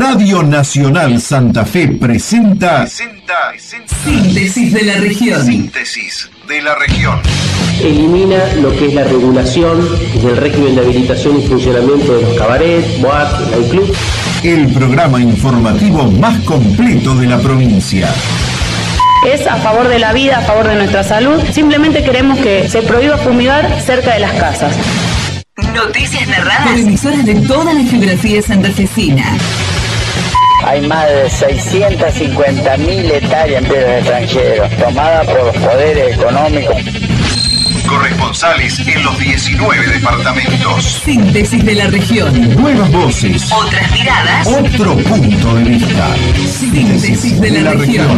Radio Nacional Santa Fe presenta Síntesis de la región. Síntesis de la región. Elimina lo que es la regulación del régimen de habilitación y funcionamiento de los cabarets, boates, nightclubs. El programa informativo más completo de la provincia. Es a favor de la vida, a favor de nuestra salud. Simplemente queremos que se prohíba fumigar cerca de las casas. Noticias narradas por emisoras de toda la geografía santafesina. Hay más de 650.000 hectáreas en tierras extranjeros, tomadas por los poderes económicos. Corresponsales en los 19 departamentos. Síntesis de la región. Nuevas voces. Otras miradas. Otro punto de vista. Síntesis de la región.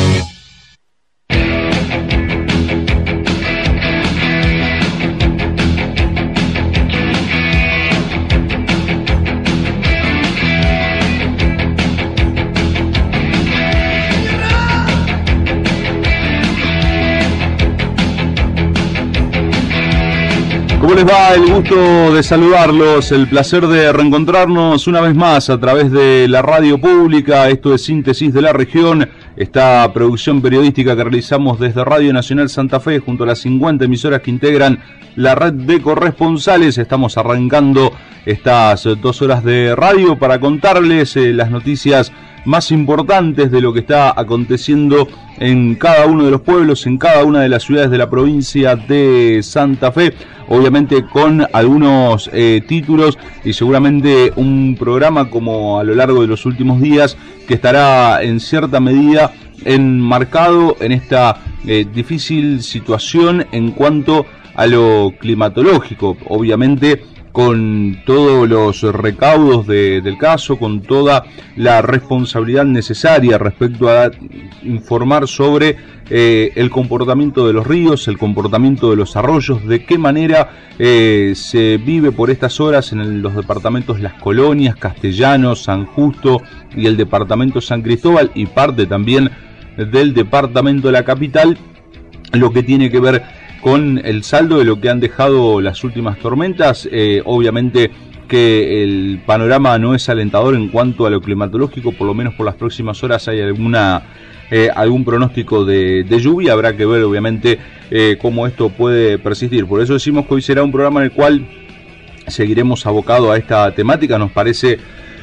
¿Cómo les va? El gusto de saludarlos, el placer de reencontrarnos una vez más a través de la radio pública. Esto es Síntesis de la Región, esta producción periodística que realizamos desde Radio Nacional Santa Fe junto a las 50 emisoras que integran la red de corresponsales. Estamos arrancando estas 2 horas de radio para contarles las noticias más importantes de lo que está aconteciendo en cada uno de los pueblos, en cada una de las ciudades de la provincia de Santa Fe, obviamente con algunos títulos y seguramente un programa como a lo largo de los últimos días que estará en cierta medida enmarcado en esta difícil situación en cuanto a lo climatológico, obviamente con todos los recaudos del caso, con toda la responsabilidad necesaria respecto a informar sobre el comportamiento de los ríos, el comportamiento de los arroyos, de qué manera se vive por estas horas en los departamentos Las Colonias, Castellanos, San Justo y el departamento San Cristóbal y parte también del departamento de la capital, lo que tiene que ver con el saldo de lo que han dejado las últimas tormentas. Obviamente que el panorama no es alentador en cuanto a lo climatológico, por lo menos por las próximas horas hay algún pronóstico de lluvia. Habrá que ver obviamente cómo esto puede persistir. Por eso decimos que hoy será un programa en el cual seguiremos abocado a esta temática. Nos parece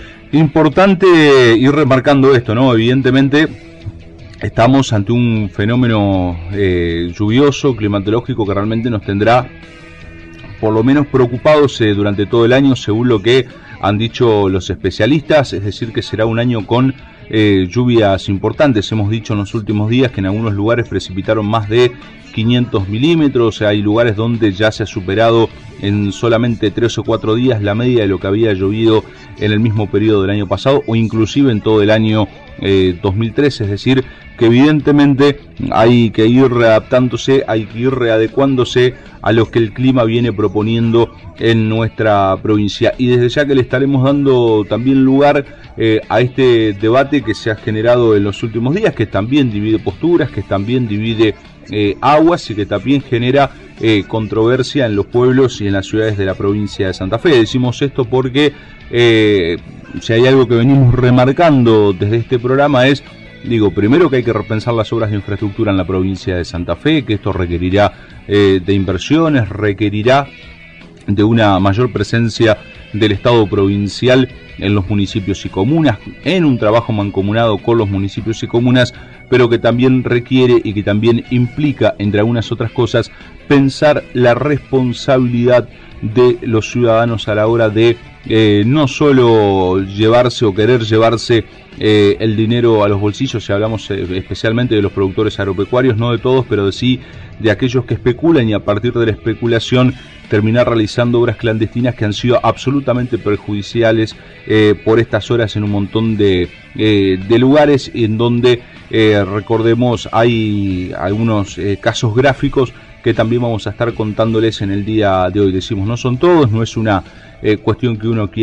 importante ir remarcando esto, ¿no? Evidentemente estamos ante un fenómeno lluvioso, climatológico, que realmente nos tendrá por lo menos preocupados durante todo el año, según lo que han dicho los especialistas, es decir, que será un año con lluvias importantes. Hemos dicho en los últimos días que en algunos lugares precipitaron más de 500 milímetros, hay lugares donde ya se ha superado en solamente 3 o 4 días la media de lo que había llovido en el mismo periodo del año pasado o inclusive en todo el año 2013, es decir, que evidentemente hay que ir readaptándose, hay que ir readecuándose a lo que el clima viene proponiendo en nuestra provincia. Y desde ya que le estaremos dando también lugar a este debate que se ha generado en los últimos días, que también divide posturas, que también divide aguas y que también genera controversia en los pueblos y en las ciudades de la provincia de Santa Fe. Decimos esto porque si hay algo que venimos remarcando desde este programa es, primero que hay que repensar las obras de infraestructura en la provincia de Santa Fe, que esto requerirá de inversiones, requerirá de una mayor presencia del Estado provincial en los municipios y comunas, en un trabajo mancomunado con los municipios y comunas, pero que también requiere y que también implica, entre algunas otras cosas, pensar la responsabilidad de los ciudadanos a la hora de no solo llevarse o querer llevarse el dinero a los bolsillos, si hablamos especialmente de los productores agropecuarios, no de todos, pero de sí de aquellos que especulan y a partir de la especulación terminar realizando obras clandestinas que han sido absolutamente perjudiciales por estas horas en un montón de lugares en donde, recordemos, hay algunos casos gráficos que también vamos a estar contándoles en el día de hoy. Decimos, no son todos, no es una cuestión que uno quiera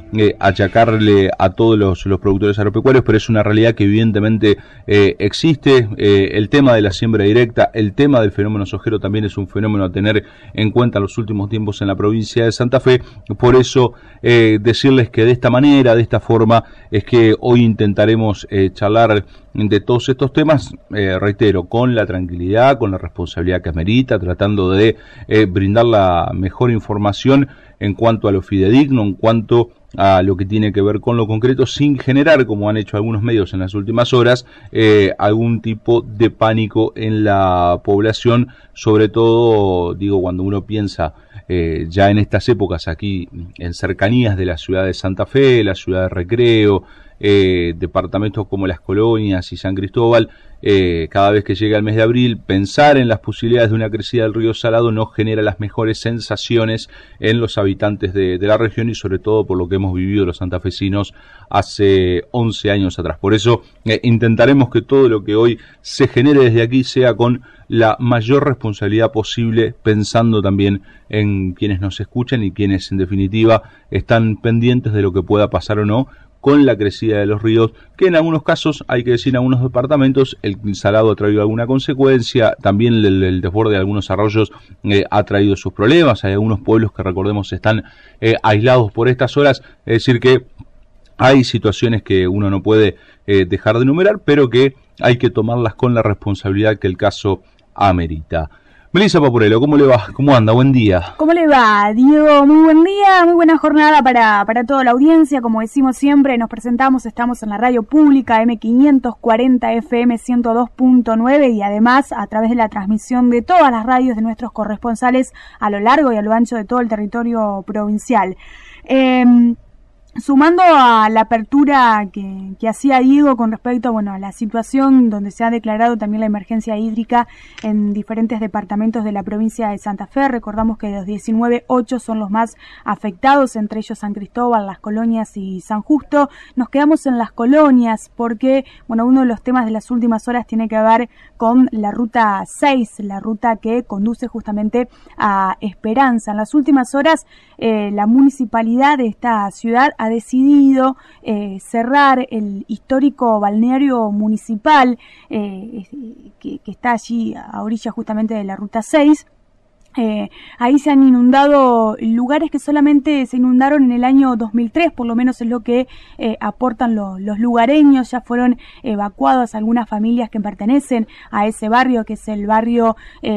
achacarle a todos los productores agropecuarios, pero es una realidad que evidentemente existe. El tema de la siembra directa, el tema del fenómeno sojero también es un fenómeno a tener en cuenta en los últimos tiempos en la provincia de Santa Fe. Por eso decirles que de esta manera, de esta forma, es que hoy intentaremos charlar de todos estos temas, reitero, con la tranquilidad, con la responsabilidad que amerita, tratando de brindar la mejor información en cuanto a lo fidedigno, en cuanto a lo que tiene que ver con lo concreto, sin generar, como han hecho algunos medios en las últimas horas, algún tipo de pánico en la población, sobre todo, digo, cuando uno piensa ya en estas épocas aquí en cercanías de la ciudad de Santa Fe, la ciudad de Recreo, departamentos como Las Colonias y San Cristóbal, cada vez que llega el mes de abril, pensar en las posibilidades de una crecida del río Salado no genera las mejores sensaciones en los habitantes de la región y sobre todo por lo que hemos vivido los santafesinos hace 11 años atrás. Por eso intentaremos que todo lo que hoy se genere desde aquí sea con la mayor responsabilidad posible, pensando también en quienes nos escuchan y quienes en definitiva están pendientes de lo que pueda pasar o no con la crecida de los ríos, que en algunos casos, hay que decir, en algunos departamentos, el salado ha traído alguna consecuencia, también el desborde de algunos arroyos ha traído sus problemas, hay algunos pueblos que, recordemos, están aislados por estas horas, es decir que hay situaciones que uno no puede dejar de enumerar, pero que hay que tomarlas con la responsabilidad que el caso amerita. Melissa Papurelo, ¿cómo le va? ¿Cómo anda? Buen día. ¿Cómo le va, Diego? Muy buen día, muy buena jornada para toda la audiencia. Como decimos siempre, nos presentamos, estamos en la radio pública M540 FM 102.9 y además a través de la transmisión de todas las radios de nuestros corresponsales a lo largo y a lo ancho de todo el territorio provincial. Sumando a la apertura que hacía Diego con respecto a la situación donde se ha declarado también la emergencia hídrica en diferentes departamentos de la provincia de Santa Fe, recordamos que de los 19, 8 son los más afectados, entre ellos San Cristóbal, Las Colonias y San Justo. Nos quedamos en Las Colonias porque uno de los temas de las últimas horas tiene que ver con la ruta 6, la ruta que conduce justamente a Esperanza. En las últimas horas la municipalidad de esta ciudad ha decidido cerrar el histórico balneario municipal que está allí a orilla justamente de la ruta 6. Ahí se han inundado lugares que solamente se inundaron en el año 2003, por lo menos es lo que aportan los lugareños. Ya fueron evacuadas algunas familias que pertenecen a ese barrio, que es el barrio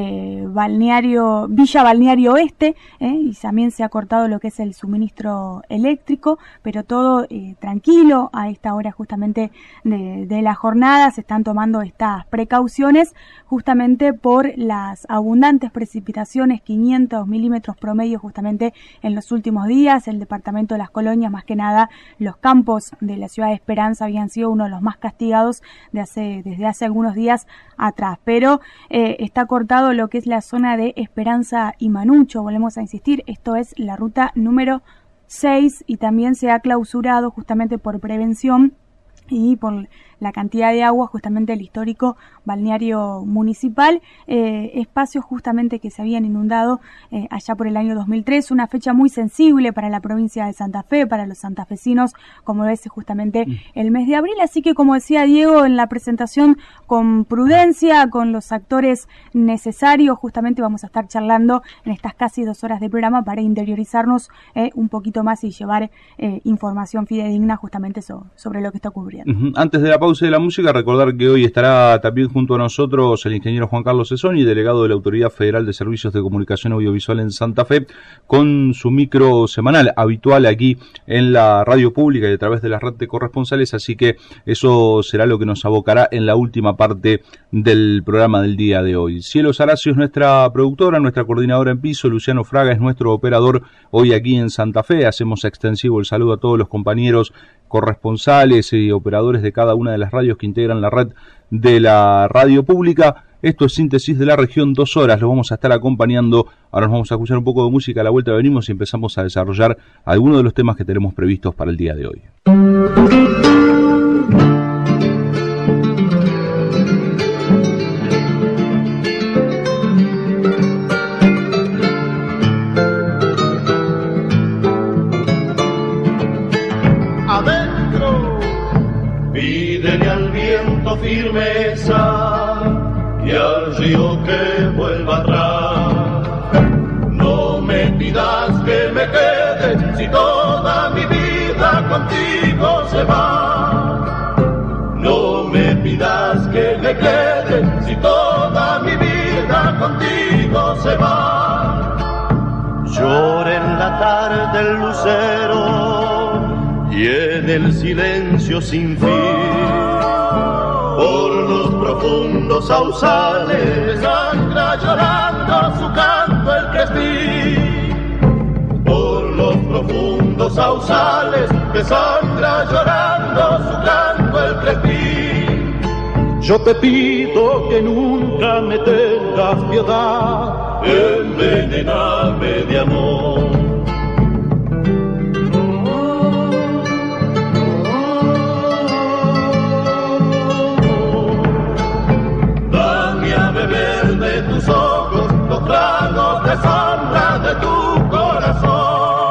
Villa Balneario Oeste, y también se ha cortado lo que es el suministro eléctrico, pero todo tranquilo a esta hora justamente de la jornada. Se están tomando estas precauciones justamente por las abundantes precipitaciones, 500 milímetros promedio justamente en los últimos días. El departamento de Las Colonias, más que nada los campos de la ciudad de Esperanza, habían sido uno de los más castigados desde hace algunos días atrás, pero está cortado lo que es la zona de Esperanza y Manucho. Volvemos a insistir, esto es la ruta número 6 y también se ha clausurado justamente por prevención y por la cantidad de agua justamente el histórico balneario municipal, espacios justamente que se habían inundado allá por el año 2003, una fecha muy sensible para la provincia de Santa Fe, para los santafesinos, como es justamente el mes de abril. Así que, como decía Diego en la presentación, con prudencia, con los actores necesarios, justamente vamos a estar charlando en estas casi 2 horas de programa para interiorizarnos un poquito más y llevar información fidedigna justamente sobre lo que está ocurriendo. Antes de la pausa de la música, recordar que hoy estará también junto a nosotros el ingeniero Juan Carlos Cesoni, delegado de la Autoridad Federal de Servicios de Comunicación Audiovisual en Santa Fe, con su micro semanal habitual aquí en la radio pública y a través de la red de corresponsales, así que eso será lo que nos abocará en la última parte del programa del día de hoy. Cielo Saracio es nuestra productora, nuestra coordinadora en piso, Luciano Fraga es nuestro operador hoy aquí en Santa Fe. Hacemos extensivo el saludo a todos los compañeros corresponsales y operadores de cada una de las radios que integran la red de la radio pública. Esto es Síntesis de la Región, 2 horas, lo vamos a estar acompañando. Ahora nos vamos a escuchar un poco de música, a la vuelta venimos y empezamos a desarrollar algunos de los temas que tenemos previstos para el día de hoy. firmeza y al río que vuelva atrás. No me pidas que me quede si toda mi vida contigo se va. No me pidas que me quede si toda mi vida contigo se va. Llora en la tarde el lucero y en el silencio sin fin, por los profundos sausales sangra llorando su canto el crespín. Por los profundos sausales que sangra llorando su canto el crespín. Yo te pido que nunca me tengas piedad, envenename de amor. De tus ojos, los tragos de sombra de tu corazón.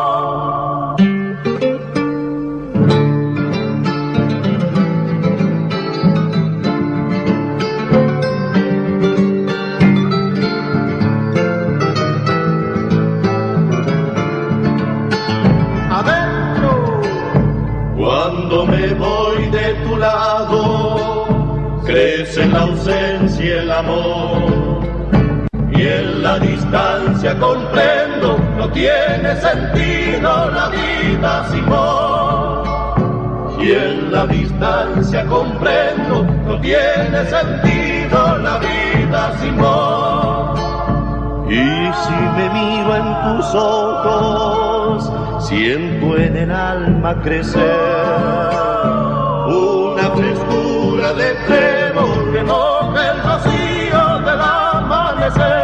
Adentro, cuando me voy de tu lado, crece en la ausencia el amor. Y en la distancia comprendo, no tiene sentido la vida sin vos. Y en la distancia comprendo, no tiene sentido la vida sin vos. Y si me miro en tus ojos, siento en el alma crecer una frescura de trébol que moja el rocío del amanecer.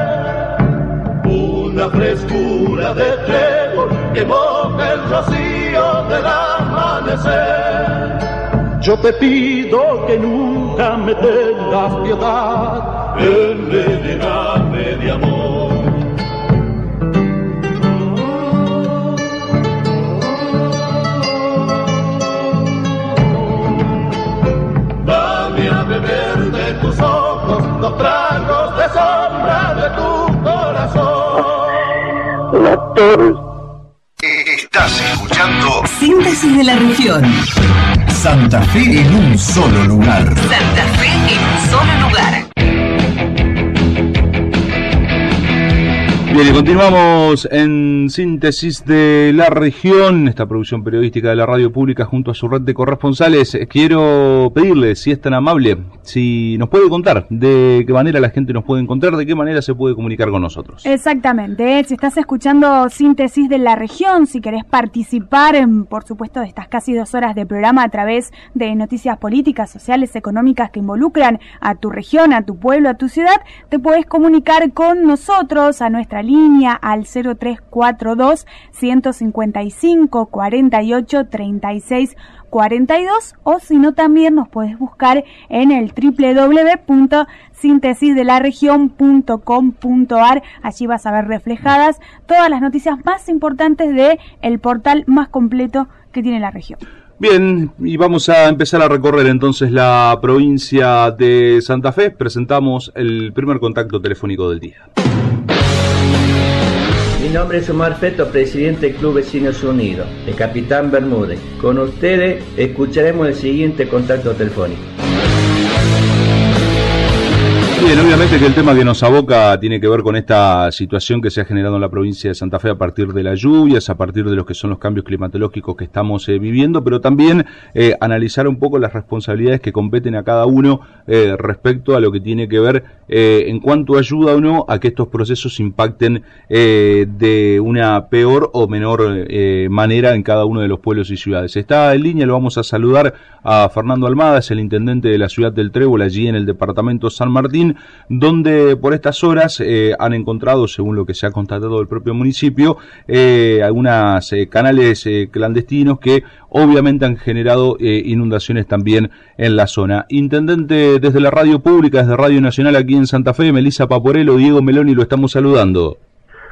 Una frescura de trébol que moja el rocío del amanecer. Yo te pido que nunca me tengas piedad, envenename de amor. Dame a beber de tus ojos los tragos de sombra de tu corazón. Estás escuchando Síntesis de la región. Santa Fe en un solo lugar. Santa Fe en un solo lugar. Bien, y continuamos en Síntesis de la Región, esta producción periodística de la radio pública junto a su red de corresponsales. Quiero pedirle, si es tan amable, si nos puede contar de qué manera la gente nos puede encontrar, de qué manera se puede comunicar con nosotros. Exactamente, si estás escuchando Síntesis de la Región, si querés participar, por supuesto, de estas casi 2 horas de programa a través de noticias políticas, sociales, económicas que involucran a tu región, a tu pueblo, a tu ciudad, te podés comunicar con nosotros a nuestra línea al 0342 155 48 36 42, o si no también nos podés buscar en el www.sintesisdelaregion.com.ar. Allí vas a ver reflejadas todas las noticias más importantes de el portal más completo que tiene la región. Bien, y vamos a empezar a recorrer entonces la provincia de Santa Fe. Presentamos el primer contacto telefónico del día. Mi nombre es Omar Feto, presidente del Club Vecinos Unidos, de Capitán Bermúdez. Con ustedes escucharemos el siguiente contacto telefónico. Bien, obviamente que el tema que nos aboca tiene que ver con esta situación que se ha generado en la provincia de Santa Fe a partir de las lluvias, a partir de lo que son los cambios climatológicos que estamos viviendo, pero también analizar un poco las responsabilidades que competen a cada uno respecto a lo que tiene que ver en cuanto ayuda o no a que estos procesos impacten de una peor o menor manera en cada uno de los pueblos y ciudades. Está en línea, lo vamos a saludar a Fernando Almada, es el intendente de la ciudad del Trébol, allí en el departamento San Martín, donde por estas horas han encontrado, según lo que se ha constatado del propio municipio, algunos canales clandestinos que obviamente han generado inundaciones también en la zona. Intendente, desde la radio pública, desde Radio Nacional aquí en Santa Fe, Melissa Paporello, Diego Meloni, lo estamos saludando.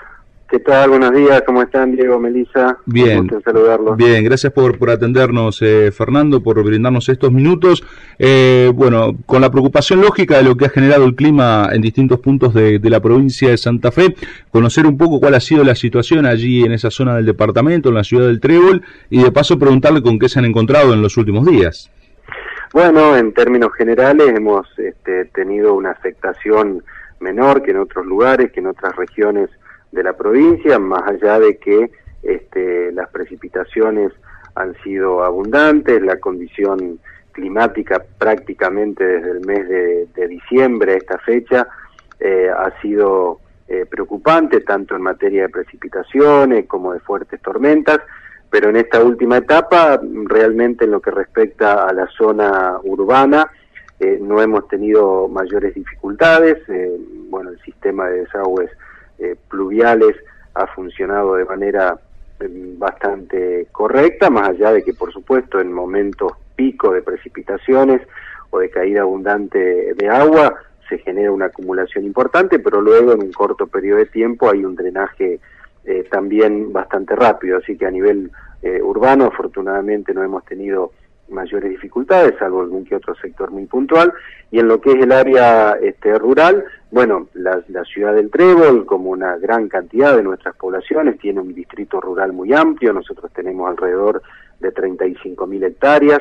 ¿Qué tal? Buenos días, ¿cómo están, Diego, Melissa? Bien, un gusto saludarlos. Bien, gracias por atendernos, Fernando, por brindarnos estos minutos. Bueno, con la preocupación lógica de lo que ha generado el clima en distintos puntos de la provincia de Santa Fe, conocer un poco cuál ha sido la situación allí en esa zona del departamento, en la ciudad del Trébol, y de paso preguntarle con qué se han encontrado en los últimos días. Bueno, en términos generales hemos tenido una afectación menor que en otros lugares, que en otras regiones de la provincia, más allá de que las precipitaciones han sido abundantes, la condición climática prácticamente desde el mes de diciembre a esta fecha ha sido preocupante, tanto en materia de precipitaciones como de fuertes tormentas, pero en esta última etapa, realmente en lo que respecta a la zona urbana, no hemos tenido mayores dificultades. Bueno, el sistema de desagües pluviales ha funcionado de manera bastante correcta, más allá de que, por supuesto, en momentos pico de precipitaciones o de caída abundante de agua se genera una acumulación importante, pero luego en un corto periodo de tiempo hay un drenaje también bastante rápido, así que a nivel urbano afortunadamente no hemos tenido mayores dificultades, salvo algún que otro sector muy puntual, y en lo que es el área rural, bueno, la ciudad del Trébol, como una gran cantidad de nuestras poblaciones, tiene un distrito rural muy amplio. Nosotros tenemos alrededor de 35.000 hectáreas,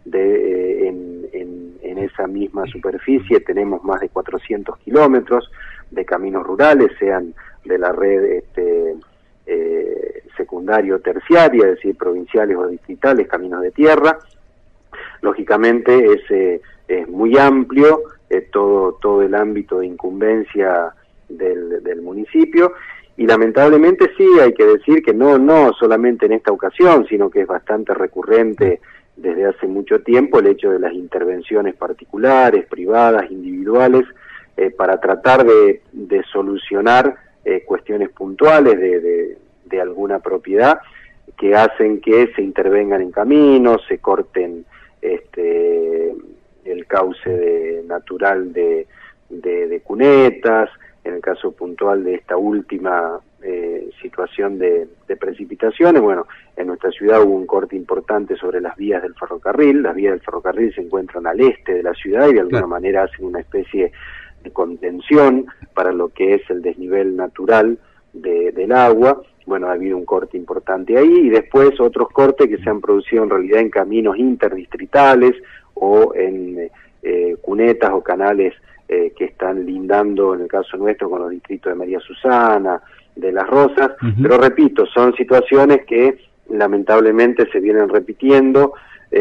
en esa misma superficie tenemos más de 400 kilómetros de caminos rurales, sean de la red secundaria o terciaria, es decir, provinciales o distritales, caminos de tierra. Lógicamente es muy amplio todo el ámbito de incumbencia del municipio, y lamentablemente sí hay que decir que no solamente en esta ocasión, sino que es bastante recurrente desde hace mucho tiempo el hecho de las intervenciones particulares, privadas, individuales, para tratar de solucionar cuestiones puntuales de alguna propiedad, que hacen que se intervengan en caminos, se corten el cauce natural de cunetas. En el caso puntual de esta última situación de precipitaciones, bueno, en nuestra ciudad hubo un corte importante sobre las vías del ferrocarril. Las vías del ferrocarril se encuentran al este de la ciudad y de alguna manera hacen una especie de contención para lo que es el desnivel natural del agua. Bueno, ha habido un corte importante ahí, y después otros cortes que se han producido en realidad en caminos interdistritales o en cunetas o canales que están lindando, en el caso nuestro, con los distritos de María Susana, de Las Rosas. Pero repito, son situaciones que lamentablemente se vienen repitiendo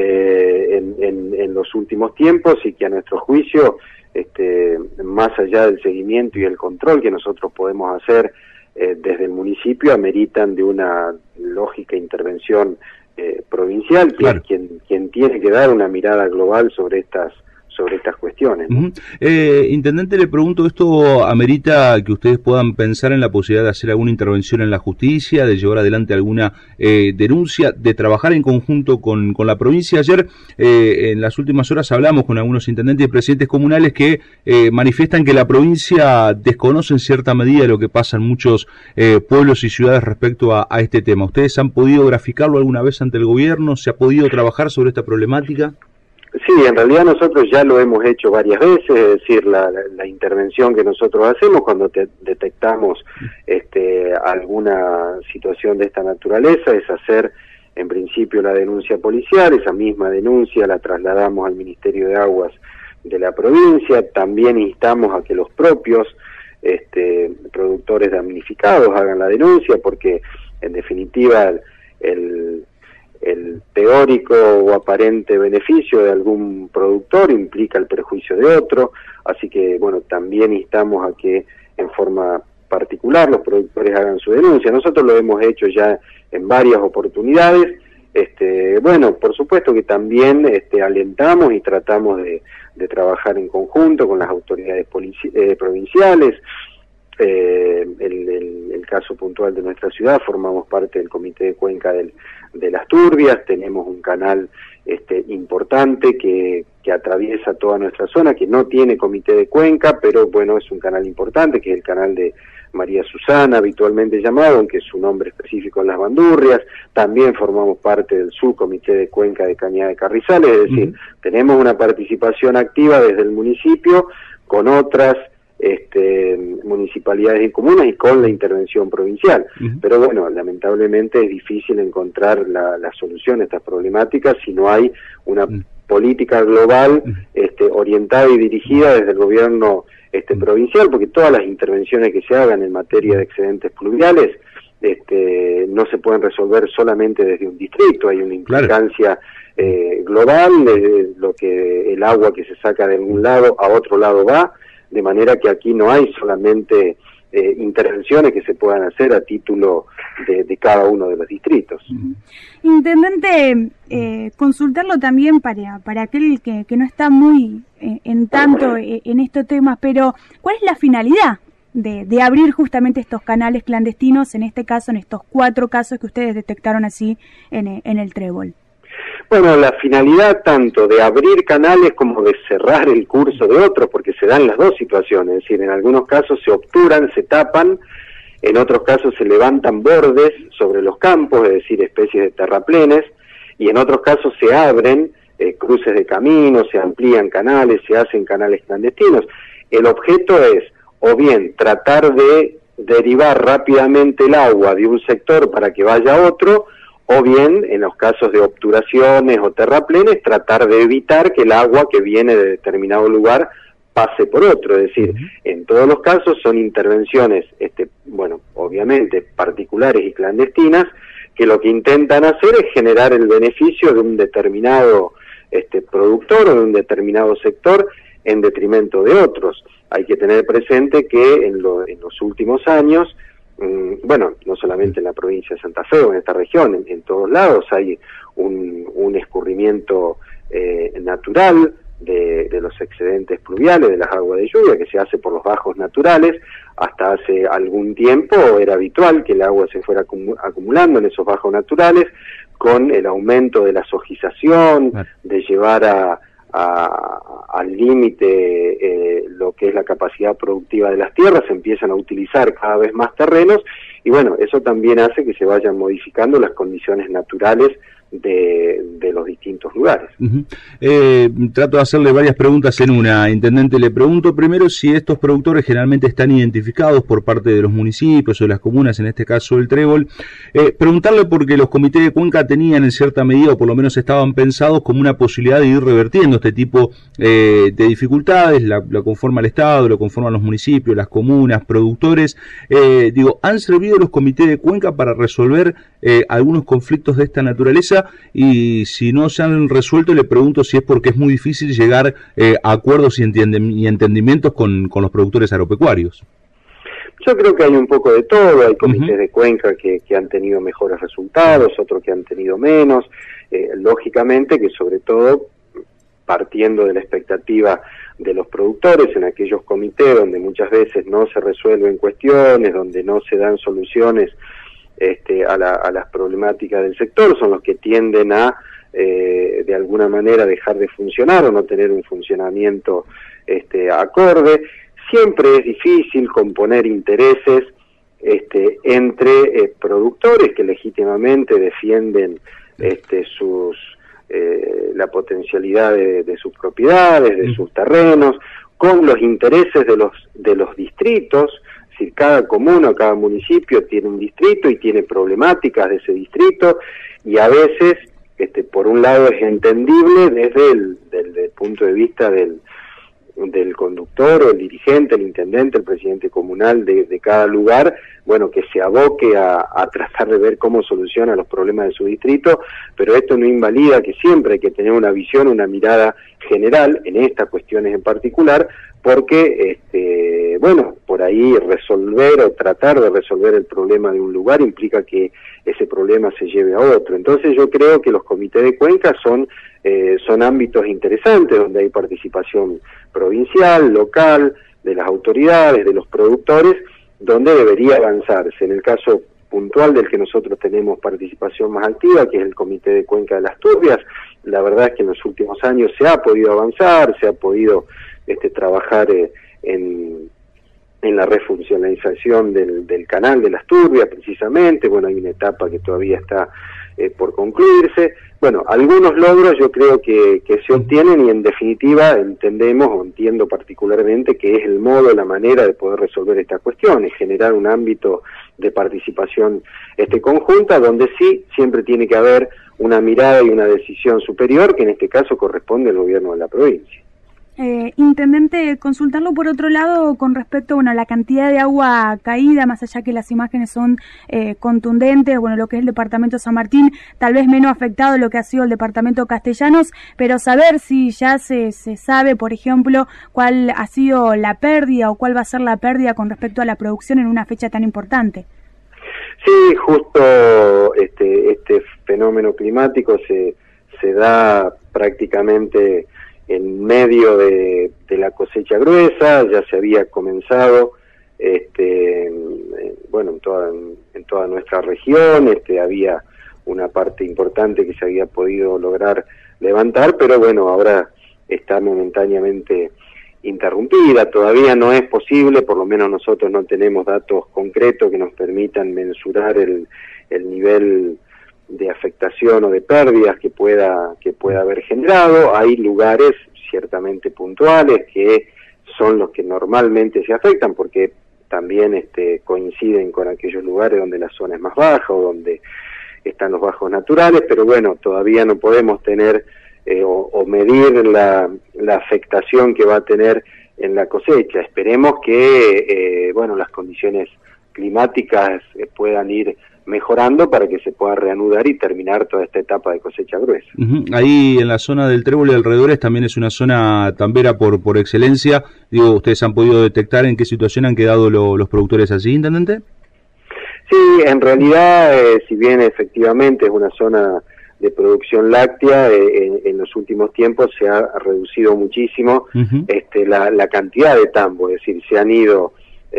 en los últimos tiempos, y que a nuestro juicio, más allá del seguimiento y el control que nosotros podemos hacer desde el municipio, ameritan de una lógica intervención provincial, que claro, es quien tiene que dar una mirada global sobre estas cuestiones, ¿no? Intendente, le pregunto, ¿esto amerita que ustedes puedan pensar en la posibilidad de hacer alguna intervención en la justicia, de llevar adelante alguna denuncia, de trabajar en conjunto con la provincia? Ayer, en las últimas horas, hablamos con algunos intendentes y presidentes comunales que manifiestan que la provincia desconoce en cierta medida lo que pasa en muchos pueblos y ciudades respecto a este tema. ¿Ustedes han podido graficarlo alguna vez ante el gobierno? ¿Se ha podido trabajar sobre esta problemática? Sí, en realidad nosotros ya lo hemos hecho varias veces, es decir, la intervención que nosotros hacemos cuando detectamos alguna situación de esta naturaleza es hacer en principio la denuncia policial. Esa misma denuncia la trasladamos al Ministerio de Aguas de la provincia. También instamos a que los propios productores damnificados hagan la denuncia, porque en definitiva el teórico o aparente beneficio de algún productor implica el perjuicio de otro, así que bueno, también instamos a que en forma particular los productores hagan su denuncia. Nosotros lo hemos hecho ya en varias oportunidades. Bueno, por supuesto que también alentamos y tratamos de trabajar en conjunto con las autoridades provinciales. El caso puntual de nuestra ciudad, formamos parte del Comité de Cuenca de las Turbias. Tenemos un canal importante que atraviesa toda nuestra zona, que no tiene comité de cuenca, pero bueno, es un canal importante, que es el canal de María Susana, habitualmente llamado, aunque es su nombre específico en las bandurrias. También formamos parte del subcomité de Cuenca de Cañada de Carrizales, es decir, tenemos una participación activa desde el municipio con otras municipalidades y comunas y con la intervención provincial. Pero bueno, lamentablemente es difícil encontrar la solución a estas problemáticas si no hay una política global orientada y dirigida desde el gobierno provincial, porque todas las intervenciones que se hagan en materia de excedentes pluviales no se pueden resolver solamente desde un distrito, hay una implicancia global, lo que el agua que se saca de un lado a otro lado va, de manera que aquí no hay solamente intervenciones que se puedan hacer a título de cada uno de los distritos. Intendente, consultarlo también para aquel que no está muy en tanto en estos temas, pero ¿cuál es la finalidad de abrir justamente estos canales clandestinos, en este caso, en estos 4 casos que ustedes detectaron así en el Trébol? Bueno, la finalidad tanto de abrir canales como de cerrar el curso de otros, porque se dan las dos situaciones, es decir, en algunos casos se obturan, se tapan, en otros casos se levantan bordes sobre los campos, es decir, especies de terraplenes, y en otros casos se abren cruces de caminos, se amplían canales, se hacen canales clandestinos. El objeto es, o bien, tratar de derivar rápidamente el agua de un sector para que vaya a otro, o bien, en los casos de obturaciones o terraplenes, tratar de evitar que el agua que viene de determinado lugar pase por otro. Es decir, en todos los casos son intervenciones, obviamente particulares y clandestinas, que lo que intentan hacer es generar el beneficio de un determinado productor o de un determinado sector en detrimento de otros. Hay que tener presente que en los últimos años, no solamente en la provincia de Santa Fe o en esta región, en todos lados hay un escurrimiento natural de los excedentes pluviales, de las aguas de lluvia, que se hace por los bajos naturales. Hasta hace algún tiempo era habitual que el agua se fuera acumulando en esos bajos naturales, con el aumento de la sojización, de llevar al límite lo que es la capacidad productiva de las tierras, se empiezan a utilizar cada vez más terrenos, y bueno, eso también hace que se vayan modificando las condiciones naturales de los distintos lugares. Trato de hacerle varias preguntas en una, Intendente. Le pregunto primero si estos productores generalmente están identificados por parte de los municipios o de las comunas, en este caso el Trébol. Preguntarle porque los comités de Cuenca tenían en cierta medida, o por lo menos estaban pensados como una posibilidad de ir revertiendo este tipo de dificultades. La conforma el Estado, lo conforman los municipios, las comunas, productores. ¿Han servido los comités de Cuenca para resolver algunos conflictos de esta naturaleza? Y si no se han resuelto, le pregunto si es porque es muy difícil llegar a acuerdos y entendimientos con los productores agropecuarios. Yo creo que hay un poco de todo. Hay comités de Cuenca que han tenido mejores resultados, otros que han tenido menos. Lógicamente que, sobre todo, partiendo de la expectativa de los productores, en aquellos comités donde muchas veces no se resuelven cuestiones, donde no se dan soluciones a las problemáticas del sector, son los que tienden a de alguna manera dejar de funcionar o no tener un funcionamiento acorde. Siempre es difícil componer intereses entre productores que legítimamente defienden la potencialidad de sus propiedades, de sus terrenos, con los intereses de los distritos. Es decir, cada comuna o cada municipio tiene un distrito y tiene problemáticas de ese distrito, y a veces, por un lado, es entendible desde el punto de vista del conductor o el dirigente, el intendente, el presidente comunal de cada lugar, que se aboque a tratar de ver cómo soluciona los problemas de su distrito, pero esto no invalida que siempre hay que tener una visión, una mirada general en estas cuestiones en particular, porque por ahí resolver o tratar de resolver el problema de un lugar implica que ese problema se lleve a otro. Entonces yo creo que los comités de Cuenca son ámbitos interesantes donde hay participación provincial, local, de las autoridades, de los productores, donde debería avanzarse. En el caso puntual del que nosotros tenemos participación más activa, que es el Comité de Cuenca de las Turbias, la verdad es que en los últimos años se ha podido avanzar, se ha podido trabajar en en la refuncionalización del canal de las Turbias, precisamente. Bueno, hay una etapa que todavía está por concluirse. Bueno, algunos logros yo creo que se obtienen, y en definitiva entendemos, o entiendo particularmente, que es el modo, la manera de poder resolver estas cuestiones, generar un ámbito de participación conjunta, donde sí siempre tiene que haber una mirada y una decisión superior, que en este caso corresponde al gobierno de la provincia. Intendente, consultarlo por otro lado con respecto a la cantidad de agua caída, más allá que las imágenes son contundentes, lo que es el departamento San Martín, tal vez menos afectado de lo que ha sido el departamento Castellanos, pero saber si ya se sabe, por ejemplo, cuál ha sido la pérdida o cuál va a ser la pérdida con respecto a la producción en una fecha tan importante. Sí, justo este fenómeno climático se da prácticamente en medio de la cosecha gruesa. Ya se había comenzado en toda nuestra región, había una parte importante que se había podido lograr levantar, pero bueno, ahora está momentáneamente interrumpida. Todavía no es posible, por lo menos nosotros no tenemos datos concretos que nos permitan mensurar el nivel de afectación o de pérdidas que pueda haber generado. Hay lugares ciertamente puntuales que son los que normalmente se afectan, porque también coinciden con aquellos lugares donde la zona es más baja o donde están los bajos naturales, pero bueno, todavía no podemos tener o medir la afectación que va a tener en la cosecha. Esperemos que las condiciones climáticas puedan ir mejorando para que se pueda reanudar y terminar toda esta etapa de cosecha gruesa. Ahí en la zona del Trébol y alrededores también es una zona tambera por excelencia. Digo, ¿ustedes han podido detectar en qué situación han quedado los productores allí, intendente? Sí, en realidad, si bien efectivamente es una zona de producción láctea, en los últimos tiempos se ha reducido muchísimo la cantidad de tambos, es decir, se han ido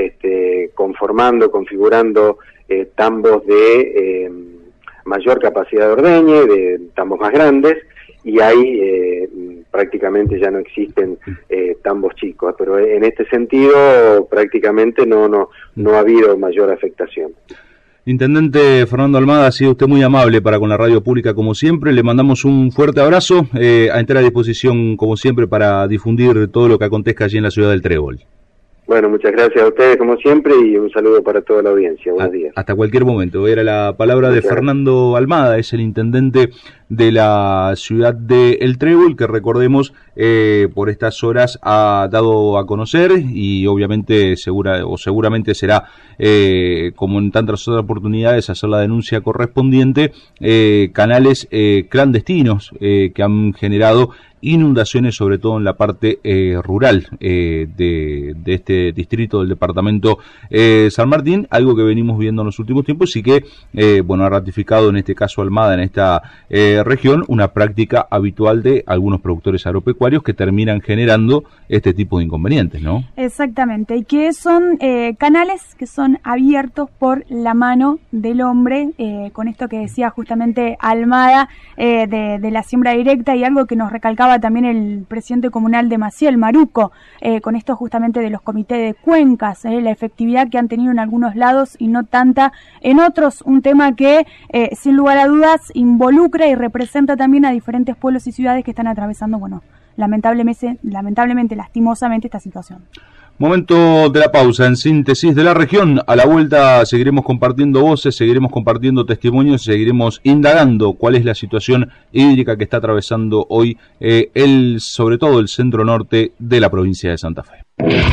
configurando tambos de mayor capacidad de ordeñe, de tambos más grandes, y ahí prácticamente ya no existen tambos chicos, pero en este sentido prácticamente no ha habido mayor afectación. Intendente Fernando Almada, ha sido usted muy amable para con la radio pública como siempre. Le mandamos un fuerte abrazo, a entera disposición como siempre para difundir todo lo que acontezca allí en la ciudad del Trébol. Bueno, muchas gracias a ustedes como siempre y un saludo para toda la audiencia. Buenos días. Hasta cualquier momento. Era la palabra de Fernando Almada, es el intendente de la ciudad de El Trébol, que recordemos por estas horas ha dado a conocer, y obviamente seguramente será como en tantas otras oportunidades hacer la denuncia correspondiente, canales clandestinos que han generado inundaciones, sobre todo en la parte rural de este distrito del departamento San Martín, algo que venimos viendo en los últimos tiempos y que ha ratificado en este caso Almada en esta región, una práctica habitual de algunos productores agropecuarios que terminan generando este tipo de inconvenientes, ¿no? Exactamente, y que son canales que son abiertos por la mano del hombre, con esto que decía justamente Almada de la siembra directa, y algo que nos recalcaba también el presidente comunal de Maciel, Maruco, con esto justamente de los comités de cuencas, la efectividad que han tenido en algunos lados y no tanta en otros, un tema que sin lugar a dudas involucra y representa también a diferentes pueblos y ciudades que están atravesando, lamentablemente, lastimosamente, esta situación. Momento de la pausa en Síntesis de la Región. A la vuelta seguiremos compartiendo voces, seguiremos compartiendo testimonios, seguiremos indagando cuál es la situación hídrica que está atravesando hoy sobre todo el centro norte de la provincia de Santa Fe.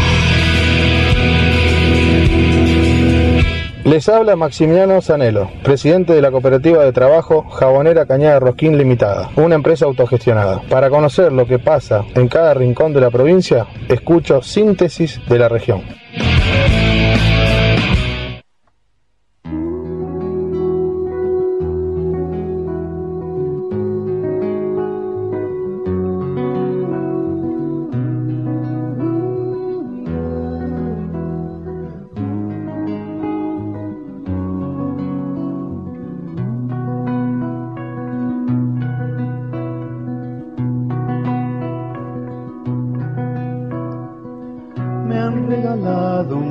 Les habla Maximiliano Zanello, presidente de la cooperativa de trabajo Jabonera Cañada Rosquín Limitada, una empresa autogestionada. Para conocer lo que pasa en cada rincón de la provincia, escucho Síntesis de la Región.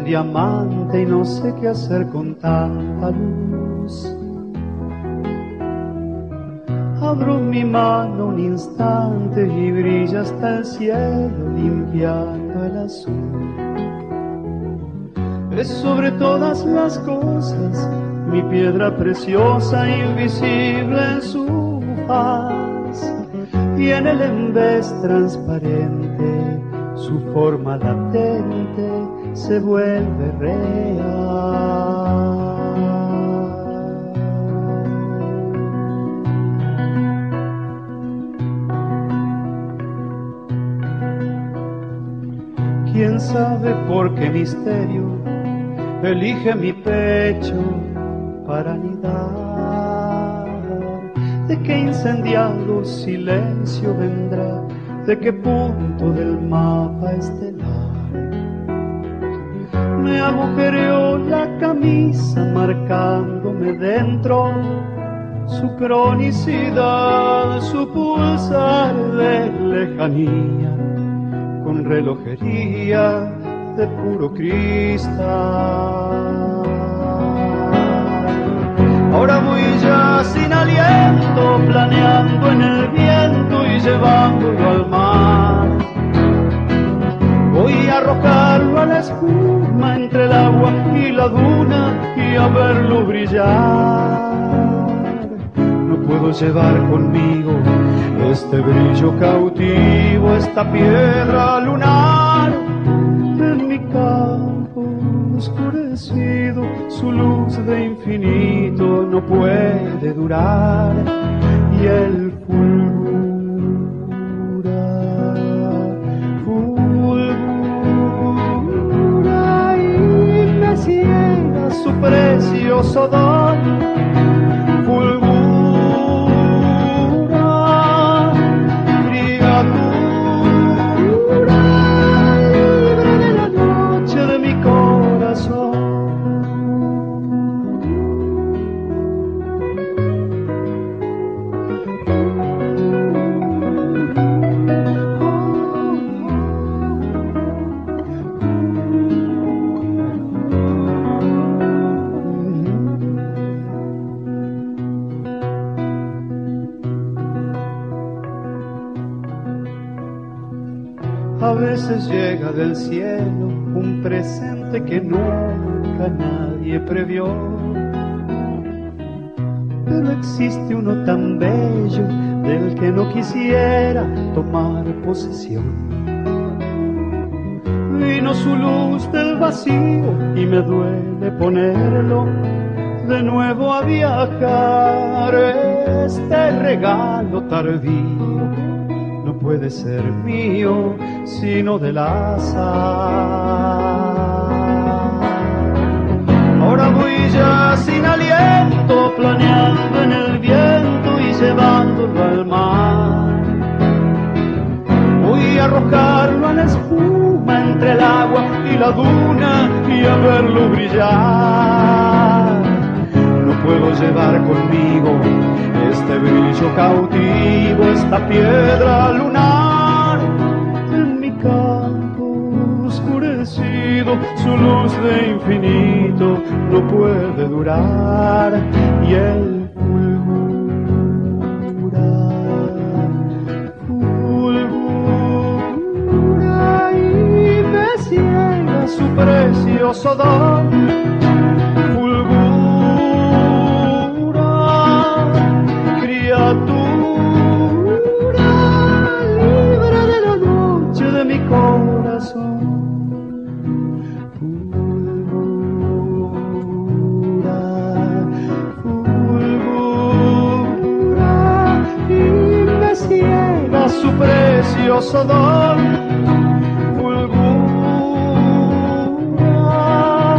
diamante y no sé qué hacer con tanta luz. Abro mi mano un instante y brilla hasta el cielo limpiando el azul. Es sobre todas las cosas mi piedra preciosa invisible en su faz, y en el envés transparente su forma latente se vuelve real. ¿Quién sabe por qué misterio elige mi pecho para anidar? ¿De qué incendiado silencio vendrá? ¿De qué punto del mapa estelar? Me agujereó la camisa marcándome dentro su cronicidad, su pulsar de lejanía, con relojería de puro cristal. Ahora voy ya sin aliento, planeando en el viento y llevándolo al mar. Voy a arrojarlo a la espuma entre el agua y la duna y a verlo brillar. No puedo llevar conmigo este brillo cautivo, esta piedra lunar en mi campo oscurecido. Su luz de infinito no puede durar y él fulgura y me ciega su precioso don. A veces llega del cielo un presente que nunca nadie previó, pero existe uno tan bello del que no quisiera tomar posesión. Vino su luz del vacío y me duele ponerlo de nuevo a viajar. Este regalo tardío no puede ser mío, sino del azar. Ahora voy ya sin aliento, planeando en el viento y llevándolo al mar. Voy a arrojarlo a la espuma entre el agua y la duna y a verlo brillar. No puedo llevar conmigo este brillo cautivo, esta piedra lunar en mi campo oscurecido. Su luz de infinito no puede durar y él fulgura y me ciega su precioso don. Libre de la noche de mi corazón, fulgura y me ciega su precioso don. Fulgura,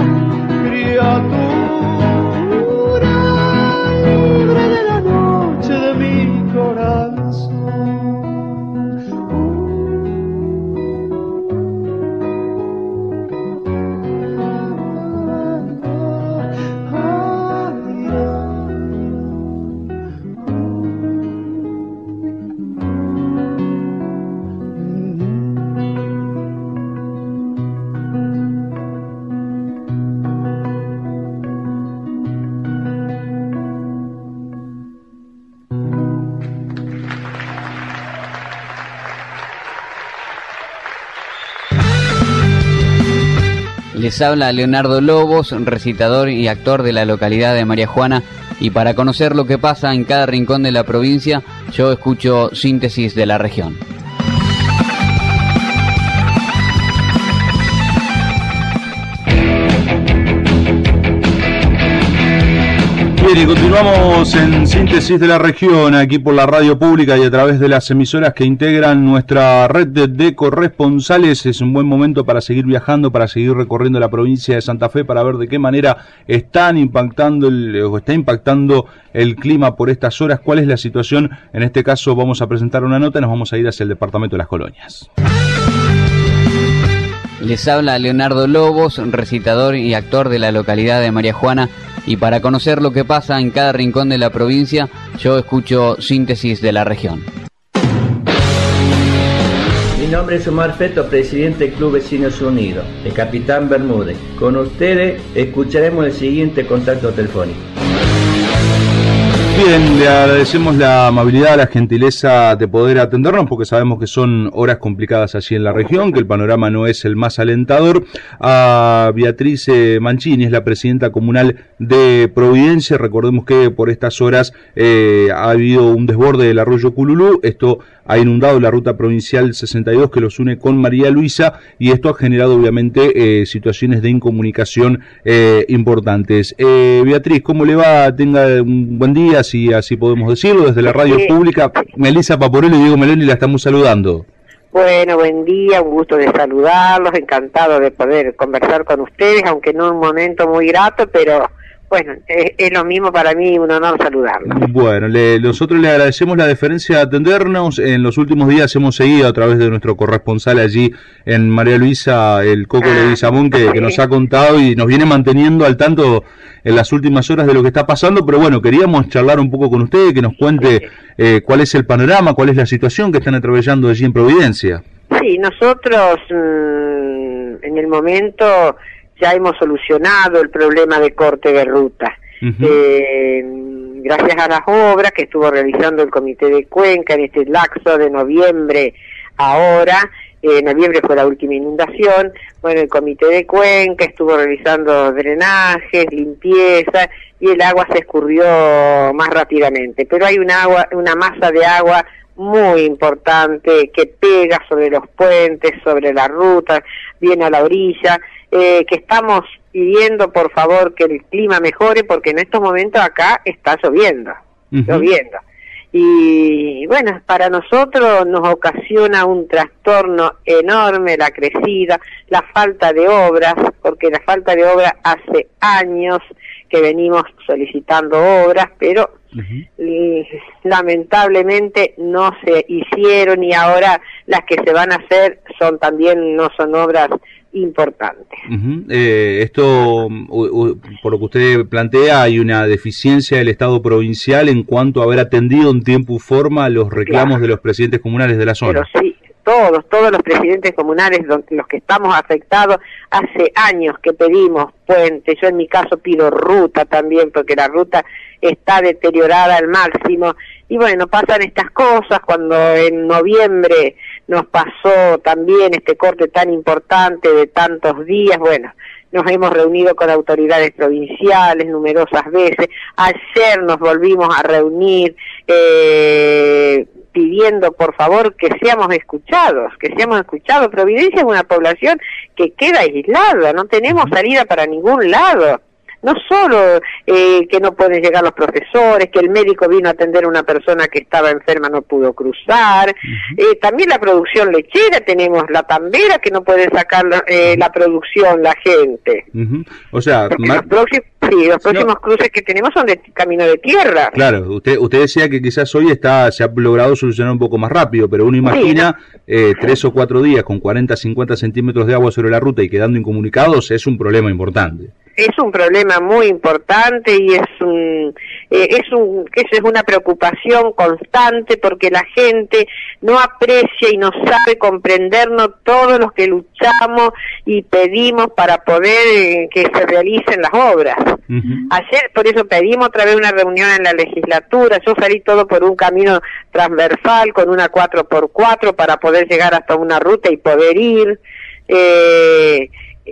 criatura libre de la noche de mi corazón. Les habla Leonardo Lobos, recitador y actor de la localidad de María Juana, y para conocer lo que pasa en cada rincón de la provincia, yo escucho Síntesis de la Región. Bien, y continuamos en Síntesis de la Región, aquí por la radio pública y a través de las emisoras que integran nuestra red de corresponsales. Es un buen momento para seguir viajando, para seguir recorriendo la provincia de Santa Fe, para ver de qué manera está impactando el clima por estas horas, cuál es la situación. En este caso vamos a presentar una nota y nos vamos a ir hacia el departamento de Las Colonias. Les habla Leonardo Lobos, recitador y actor de la localidad de María Juana, y para conocer lo que pasa en cada rincón de la provincia, yo escucho Síntesis de la Región. Mi nombre es Omar Feto, presidente del Club Vecinos Unidos, de Capitán Bermúdez. Con ustedes escucharemos el siguiente contacto telefónico. Bien, le agradecemos la amabilidad, la gentileza de poder atendernos, porque sabemos que son horas complicadas allí en la región, que el panorama no es el más alentador. A Beatriz Mancini, es la presidenta comunal de Providencia. Recordemos que por estas horas ha habido un desborde del arroyo Cululú. Esto ha inundado la ruta provincial 62 que los une con María Luisa, y esto ha generado obviamente situaciones de incomunicación importantes. Beatriz, ¿cómo le va? Tenga un buen día, si así podemos decirlo, desde la radio pública. Melissa Paporello y Diego Meloni la estamos saludando. Bueno, buen día, un gusto de saludarlos, encantado de poder conversar con ustedes, aunque no un momento muy grato, pero bueno, es lo mismo para mí, un honor saludarlos. Bueno, nosotros le agradecemos la deferencia de atendernos. En los últimos días hemos seguido a través de nuestro corresponsal allí en María Luisa, el Coco Leguizamón, que nos ha contado y nos viene manteniendo al tanto en las últimas horas de lo que está pasando, pero bueno, queríamos charlar un poco con usted, que nos cuente cuál es el panorama, cuál es la situación que están atravesando allí en Providencia. Sí, nosotros en el momento ya hemos solucionado el problema de corte de ruta. Gracias a las obras que estuvo realizando el Comité de Cuenca en este lapso de noviembre ahora, noviembre fue la última inundación, bueno, el Comité de Cuenca estuvo realizando drenajes, limpieza, y el agua se escurrió más rápidamente, pero hay una masa de agua muy importante que pega sobre los puentes, sobre la ruta, viene a la orilla, que estamos pidiendo por favor que el clima mejore, porque en estos momentos acá está lloviendo. Y bueno, para nosotros nos ocasiona un trastorno enorme la crecida, la falta de obras, porque la falta de obras hace años que venimos solicitando obras, pero lamentablemente no se hicieron, y ahora las que se van a hacer no son obras importantes. Esto, por lo que usted plantea, hay una deficiencia del Estado provincial en cuanto a haber atendido en tiempo y forma los reclamos de los presidentes comunales de la zona. Pero sí, todos los presidentes comunales, los que estamos afectados, hace años que pedimos puentes. Yo en mi caso pido ruta también, porque la ruta está deteriorada al máximo, y bueno, pasan estas cosas. Cuando en noviembre nos pasó también este corte tan importante de tantos días, bueno, nos hemos reunido con autoridades provinciales numerosas veces. Ayer nos volvimos a reunir pidiendo por favor que seamos escuchados. Providencia es una población que queda aislada, no tenemos salida para ningún lado. No solo que no pueden llegar los profesores, que el médico vino a atender a una persona que estaba enferma, no pudo cruzar, también la producción lechera, tenemos la tambera que no puede sacar la producción la gente. O sea, los próximos cruces que tenemos son de camino de tierra. Claro, usted decía que quizás hoy se ha logrado solucionar un poco más rápido, pero uno imagina 3 o 4 días con 40, 50 centímetros de agua sobre la ruta y quedando incomunicados, es un problema importante. Es un problema muy importante, y es una preocupación constante, porque la gente no aprecia y no sabe comprendernos todos los que luchamos y pedimos para poder que se realicen las obras. Ayer por eso pedimos otra vez una reunión en la legislatura. Yo salí todo por un camino transversal con una 4x4 para poder llegar hasta una ruta y poder ir.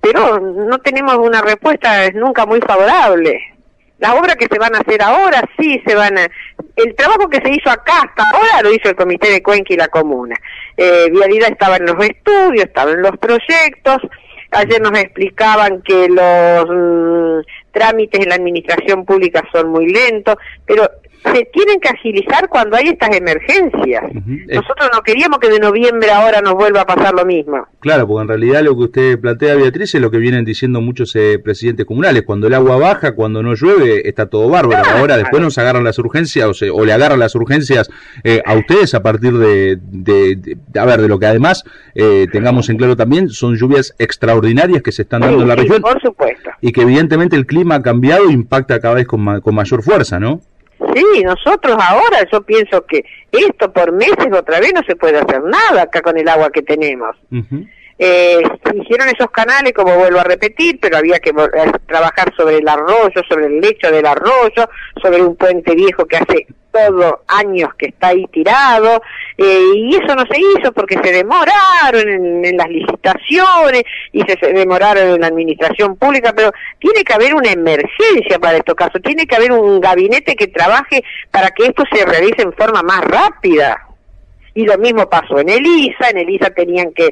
pero no tenemos una respuesta nunca muy favorable. Las obras que se van a hacer ahora, sí se van a... El trabajo que se hizo acá hasta ahora lo hizo el Comité de Cuenca y la Comuna. Vialidad estaba en los estudios, estaba en los proyectos. Ayer nos explicaban que los trámites en la administración pública son muy lentos, pero se tienen que agilizar cuando hay estas emergencias. Nosotros no queríamos que de noviembre ahora nos vuelva a pasar lo mismo. Claro, porque en realidad lo que usted plantea, Beatriz, es lo que vienen diciendo muchos presidentes comunales. Cuando el agua baja, cuando no llueve, está todo bárbaro. Claro. Ahora después nos agarran las urgencias, o le agarran las urgencias a ustedes a partir de lo que además tengamos en claro también, son lluvias extraordinarias que se están dando en la región. Por supuesto. Y que evidentemente el clima ha cambiado e impacta cada vez con mayor fuerza, ¿no? Sí, nosotros ahora, yo pienso que esto por meses otra vez no se puede hacer nada acá con el agua que tenemos. Hicieron esos canales, como vuelvo a repetir, pero había que trabajar sobre el arroyo, sobre el lecho del arroyo, sobre un puente viejo que hace todo años que está ahí tirado, y eso no se hizo porque se demoraron en las licitaciones y se demoraron en la administración pública, pero tiene que haber una emergencia para estos casos, tiene que haber un gabinete que trabaje para que esto se realice en forma más rápida. Y lo mismo pasó en ELISA tenían que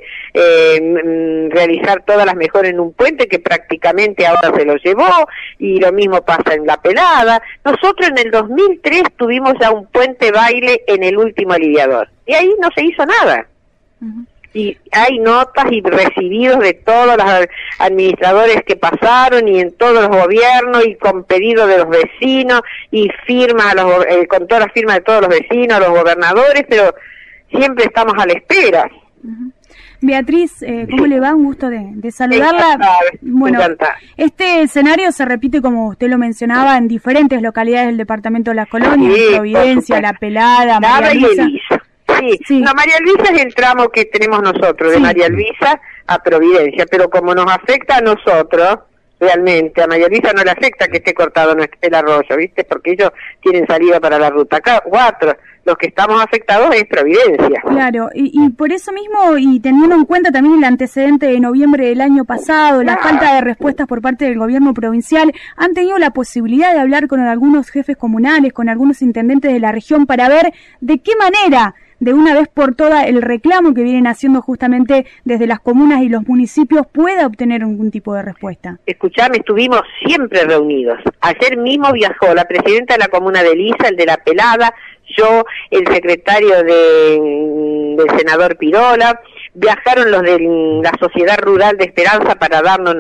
realizar todas las mejoras en un puente que prácticamente ahora se lo llevó, y lo mismo pasa en La Pelada. Nosotros en el 2003 tuvimos ya un puente baile en el último aliviador, y ahí no se hizo nada. Y hay notas y recibidos de todos los administradores que pasaron y en todos los gobiernos y con pedido de los vecinos y firmas con todas las firmas de todos los vecinos, los gobernadores, pero siempre estamos a la espera. Beatriz, ¿cómo le va? Un gusto de saludarla. Bueno, este escenario se repite, como usted lo mencionaba, en diferentes localidades del departamento de Las Colonias, Providencia, La Pelada, María Luisa. Sí. No, María Luisa es el tramo que tenemos nosotros, de María Luisa a Providencia, pero como nos afecta a nosotros, realmente, a María Luisa no le afecta que esté cortado el arroyo, ¿viste? Porque ellos tienen salida para la ruta 4. Los que estamos afectados es Providencia. Claro, y por eso mismo, y teniendo en cuenta también el antecedente de noviembre del año pasado, la falta de respuestas por parte del gobierno provincial, ¿han tenido la posibilidad de hablar con algunos jefes comunales, con algunos intendentes de la región, para ver de qué manera, de una vez por todas, el reclamo que vienen haciendo justamente desde las comunas y los municipios pueda obtener algún tipo de respuesta? Escuchame, estuvimos siempre reunidos. Ayer mismo viajó la presidenta de la comuna de ELISA, el de La Pelada, yo, el secretario del senador Pirola, viajaron los de la Sociedad Rural de Esperanza para darnos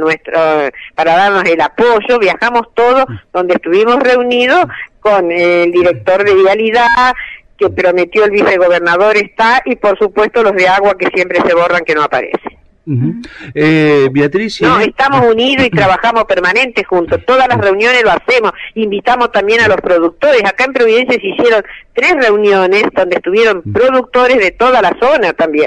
el apoyo, viajamos todos, donde estuvimos reunidos con el director de Vialidad, que prometió el vicegobernador está, y por supuesto los de agua que siempre se borran, que no aparecen. Beatriz, no, estamos unidos y trabajamos permanentes juntos, todas las reuniones lo hacemos, invitamos también a los productores. Acá en Providencia se hicieron 3 reuniones donde estuvieron productores de toda la zona también.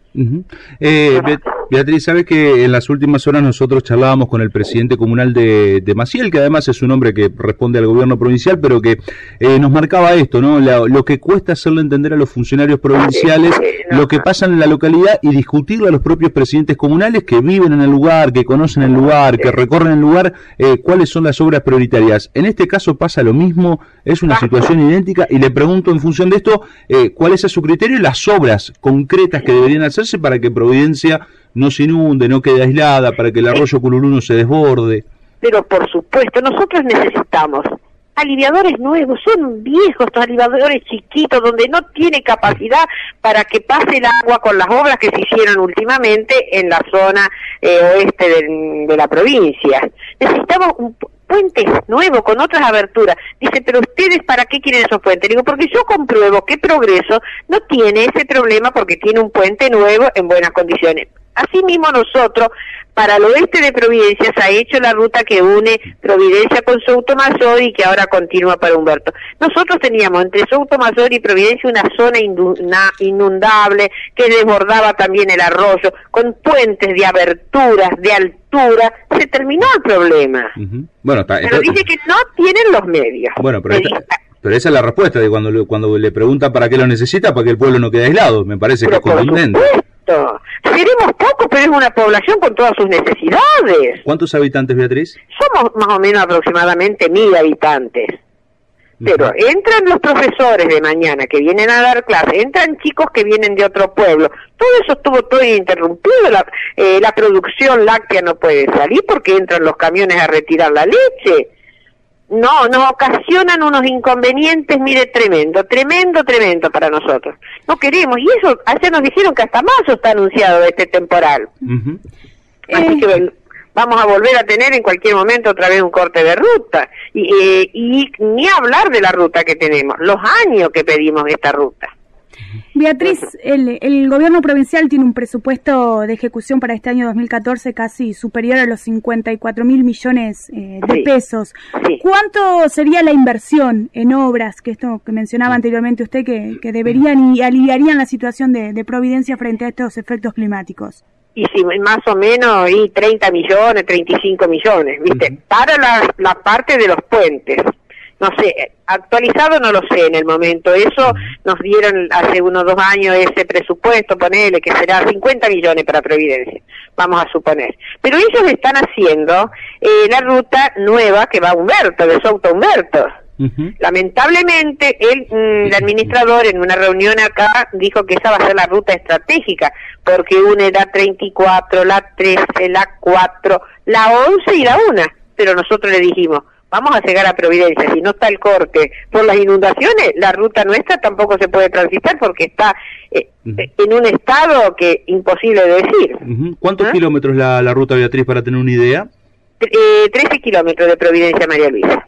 Beatriz, ¿sabe que en las últimas horas nosotros charlábamos con el presidente comunal de Maciel, que además es un hombre que responde al gobierno provincial, pero que nos marcaba esto, ¿no? Lo que cuesta hacerlo entender a los funcionarios provinciales lo que pasa en la localidad, y discutirlo a los propios presidentes comunales que viven en el lugar, que conocen el lugar, que recorren el lugar, cuáles son las obras prioritarias. En este caso pasa lo mismo, es una situación idéntica, y le pregunto en función de esto, ¿cuál es a su criterio las obras concretas que deberían hacerse para que Providencia no se inunde, no quede aislada, para que el arroyo Cululú no se desborde? Pero por supuesto, nosotros necesitamos aliviadores nuevos, son viejos estos aliviadores chiquitos, donde no tiene capacidad para que pase el agua con las obras que se hicieron últimamente en la zona oeste de la provincia. Necesitamos un puentes nuevos, con otras aberturas. Dice, pero ustedes ¿para qué quieren esos puentes? Digo, porque yo compruebo que Progreso no tiene ese problema porque tiene un puente nuevo en buenas condiciones. Asimismo nosotros, para el oeste de Providencia, se ha hecho la ruta que une Providencia con Soutomayor y que ahora continúa para Humberto. Nosotros teníamos entre Soutomayor y Providencia una zona inundable que desbordaba también el arroyo, con puentes de aberturas, de altura. Se terminó el problema. Bueno, pero dice que no tienen los medios. Bueno, pero esa es la respuesta de cuando le pregunta para qué lo necesita, para que el pueblo no quede aislado. Me parece que es contundente. esto. Seremos pocos, pero es una población con todas sus necesidades. ¿Cuántos habitantes, Beatriz? Somos más o menos aproximadamente 1000 habitantes. Pero entran los profesores de mañana que vienen a dar clases, entran chicos que vienen de otro pueblo. Todo eso estuvo todo interrumpido. La producción láctea no puede salir porque entran los camiones a retirar la leche. No, nos ocasionan unos inconvenientes, mire, tremendo para nosotros. No queremos, y eso, ayer nos dijeron que hasta marzo está anunciado este temporal. Así que vamos a volver a tener en cualquier momento otra vez un corte de ruta. Y ni hablar de la ruta que tenemos, los años que pedimos esta ruta. Beatriz, el gobierno provincial tiene un presupuesto de ejecución para este año 2014 casi superior a los 54.000 millones de pesos. ¿Cuánto sería la inversión en obras, que esto que mencionaba anteriormente usted, que deberían y aliviarían la situación de Providencia frente a estos efectos climáticos? Y si más o menos, y 30 millones, 35 millones, ¿viste? Para la parte de los puentes. No sé, actualizado no lo sé en el momento. Eso nos dieron hace unos 2 años ese presupuesto, ponele, que será 50 millones para Providencia, vamos a suponer. Pero ellos están haciendo la ruta nueva que va a Humberto, de Souto a Humberto. Lamentablemente, el administrador en una reunión acá dijo que esa va a ser la ruta estratégica, porque una era 34, la 13, la 4, la 11 y la 1. Pero nosotros le dijimos, vamos a llegar a Providencia, si no está el corte por las inundaciones, la ruta nuestra tampoco se puede transitar porque está en un estado que imposible de decir. ¿Cuántos kilómetros la ruta, Beatriz, para tener una idea? 13 kilómetros de Providencia a María Luisa.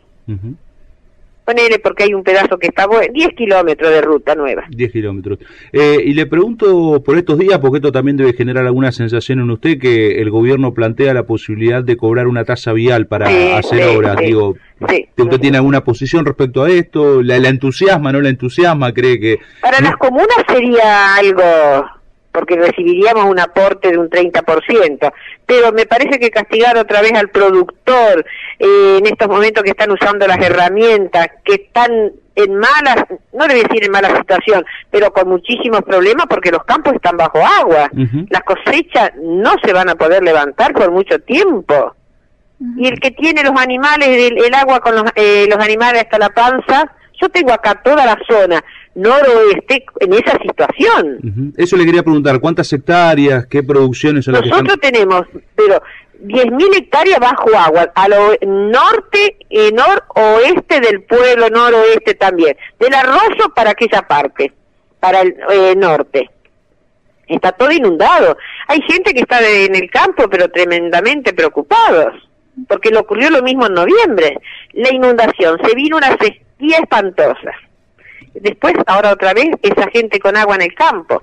Ponele, porque hay un pedazo que está bueno, 10 kilómetros de ruta nueva. 10 kilómetros. Y le pregunto por estos días, porque esto también debe generar alguna sensación en usted, que el gobierno plantea la posibilidad de cobrar una tasa vial para hacer obras. Digo, ¿usted tiene alguna posición respecto a esto? ¿La entusiasma, no la entusiasma? ¿Cree que...? Para las comunas sería algo, porque recibiríamos un aporte de un 30%, pero me parece que castigar otra vez al productor en estos momentos que están usando las herramientas, que están en malas, no le voy a decir en mala situación, pero con muchísimos problemas porque los campos están bajo agua, las cosechas no se van a poder levantar por mucho tiempo, y el que tiene los animales, el agua con los animales hasta la panza, yo tengo acá toda la zona noroeste en esa situación. Eso le quería preguntar, ¿cuántas hectáreas, qué producciones son las que están? Nosotros tenemos, pero 10.000 hectáreas bajo agua, a lo norte y noroeste del pueblo, noroeste también, del Arroyo para aquella parte, para el norte. Está todo inundado. Hay gente que está en el campo, pero tremendamente preocupados, porque le ocurrió lo mismo en noviembre. La inundación, se vino una sequía espantosa. Después, ahora otra vez, esa gente con agua en el campo.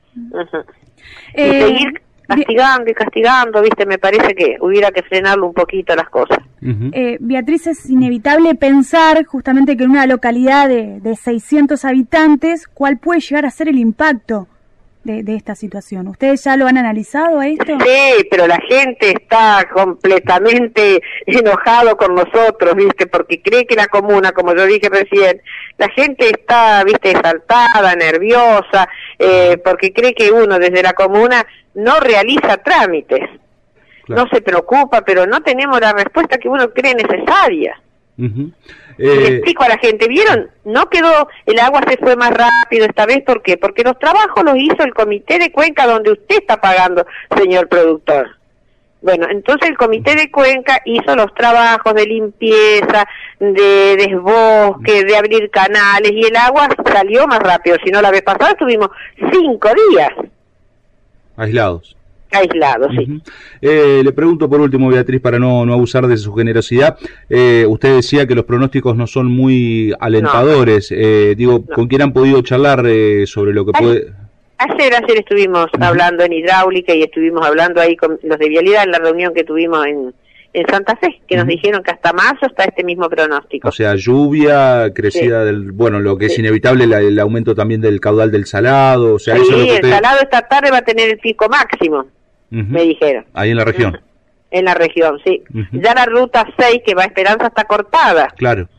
Y seguir castigando, ¿viste? Me parece que hubiera que frenarlo un poquito las cosas. Beatriz, es inevitable pensar justamente que en una localidad de 600 habitantes, ¿cuál puede llegar a ser el impacto de esta situación? ¿Ustedes ya lo han analizado a esto? Sí, pero la gente está completamente enojado con nosotros, ¿viste? Porque cree que la comuna, como yo dije recién, la gente está, ¿viste?, exaltada, nerviosa, porque cree que uno desde la comuna no realiza trámites. Claro. No se preocupa, pero no tenemos la respuesta que uno cree necesaria. Le explico a la gente, ¿vieron? No quedó, el agua se fue más rápido esta vez, ¿por qué? Porque los trabajos los hizo el Comité de Cuenca, donde usted está pagando, señor productor. Bueno, entonces el Comité de Cuenca hizo los trabajos de limpieza, de desbosque, de abrir canales, y el agua salió más rápido. Si no, la vez pasada estuvimos 5 días. Aislados, sí. Le pregunto por último, Beatriz, para no abusar de su generosidad, usted decía que los pronósticos no son muy alentadores, ¿con quién han podido charlar sobre lo que puede...? Ayer estuvimos hablando en hidráulica y estuvimos hablando ahí con los de vialidad en la reunión que tuvimos en Santa Fe, que nos dijeron que hasta marzo está este mismo pronóstico. O sea, lluvia, crecida del... Bueno, lo que es inevitable, el aumento también del caudal del salado, o sea... Sí, eso es lo que el salado esta tarde va a tener el pico máximo, me dijeron. Ahí en la región. En la región, sí. Ya la ruta 6, que va a Esperanza, está cortada. Claro.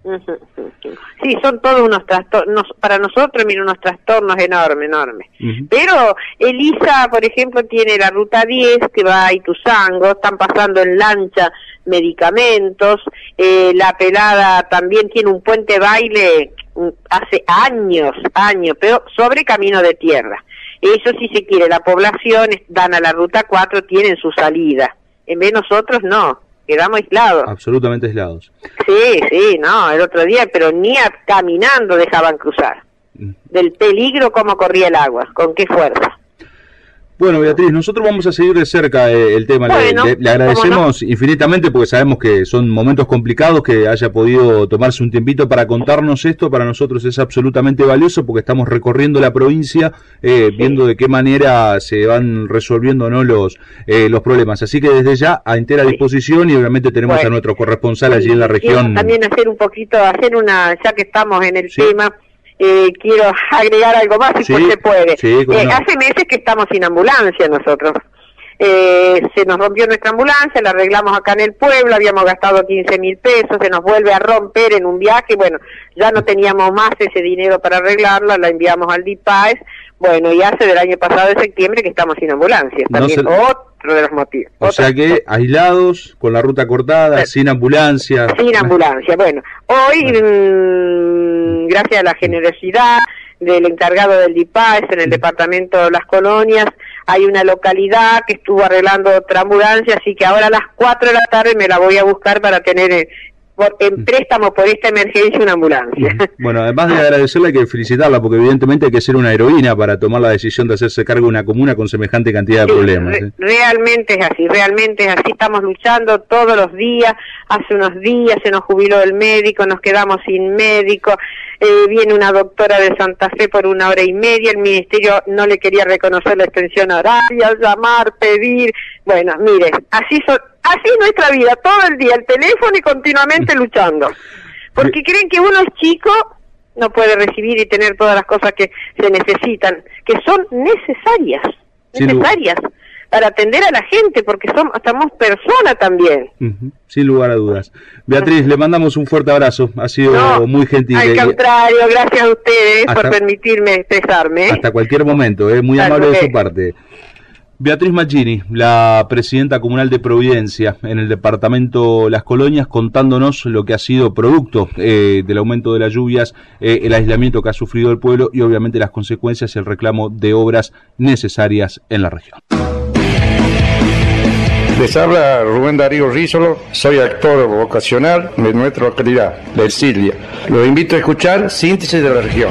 Sí, son todos unos trastornos, para nosotros, mira, unos trastornos enormes. Pero Elisa, por ejemplo, tiene la ruta 10 que va a Ituzaingó, están pasando en lancha medicamentos, la pelada también tiene un puente baile hace años, pero sobre camino de tierra. Eso si se quiere, la población dan a la ruta 4, tienen su salida. En vez de nosotros no. Quedamos aislados. Absolutamente aislados. Sí, no, el otro día, pero ni caminando dejaban cruzar. Del peligro cómo corría el agua, con qué fuerza. Bueno, Beatriz, nosotros vamos a seguir de cerca el tema. Bueno, le agradecemos infinitamente porque sabemos que son momentos complicados, que haya podido tomarse un tiempito para contarnos esto. Para nosotros es absolutamente valioso porque estamos recorriendo la provincia, viendo de qué manera se van resolviendo, ¿no?, los problemas. Así que desde ya a entera disposición, y obviamente tenemos a nuestro corresponsal allí en la región. También ya que estamos en el tema. Quiero agregar algo más, si se puede. Hace meses que estamos sin ambulancia nosotros. Se nos rompió nuestra ambulancia, la arreglamos acá en el pueblo, habíamos gastado 15.000 pesos, se nos vuelve a romper en un viaje, bueno, ya no teníamos más ese dinero para arreglarla, la enviamos al DIPAES, bueno, y hace del año pasado de septiembre que estamos sin ambulancia, también otro de los motivos. O sea que aislados, con la ruta cortada, sin ambulancia. Sin ambulancia, bueno, hoy, gracias a la generosidad del encargado del DIPAES en el departamento de Las Colonias, hay una localidad que estuvo arreglando otra ambulancia, así que ahora a las 4 de la tarde me la voy a buscar para tener en préstamo por esta emergencia una ambulancia. Bueno, además de agradecerle, hay que felicitarla, porque evidentemente hay que ser una heroína para tomar la decisión de hacerse cargo de una comuna con semejante cantidad de problemas. Realmente es así, estamos luchando todos los días. Hace unos días se nos jubiló el médico, nos quedamos sin médico, viene una doctora de Santa Fe por 1 hora y media, el ministerio no le quería reconocer la extensión horaria, llamar, pedir, bueno, mire, así es nuestra vida, todo el día, el teléfono y continuamente luchando. Porque creen que uno es chico, no puede recibir y tener todas las cosas que se necesitan, que son necesarias para atender a la gente, porque estamos personas también. Sin lugar a dudas. Beatriz, le mandamos un fuerte abrazo, ha sido muy gentil. Al contrario, gracias a ustedes por permitirme expresarme. Hasta cualquier momento, muy amable de su parte. Beatriz Maggini, la presidenta comunal de Providencia en el departamento Las Colonias, contándonos lo que ha sido producto del aumento de las lluvias, el aislamiento que ha sufrido el pueblo y obviamente las consecuencias y el reclamo de obras necesarias en la región. Les habla Rubén Darío Rízolo, soy actor vocacional de nuestra localidad, de Ercilia. Los invito a escuchar Síntesis de la Región.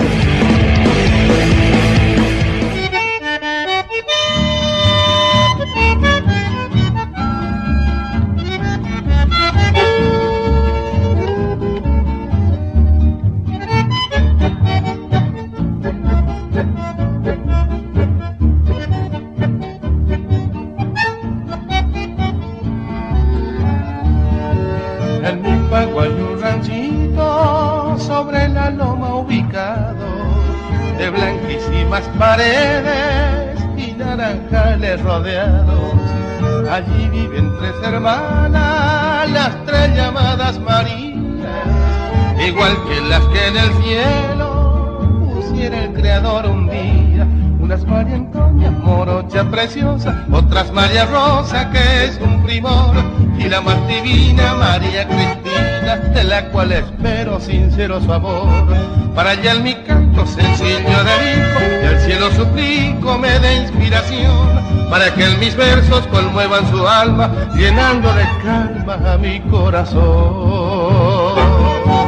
Hay un ranchito sobre la loma ubicado, de blanquísimas paredes y naranjales rodeados. Allí viven 3 hermanas, las 3 llamadas Marías, igual que las que en el cielo pusiera el Creador un día. Unas María Antonia, morocha preciosa, otras María Rosa, que es un primor, y la más divina María Cristina, de la cual espero sincero su amor. Para allá en mi canto sencillo dedico, y al cielo suplico me dé inspiración, para que en mis versos conmuevan su alma, llenando de calma a mi corazón.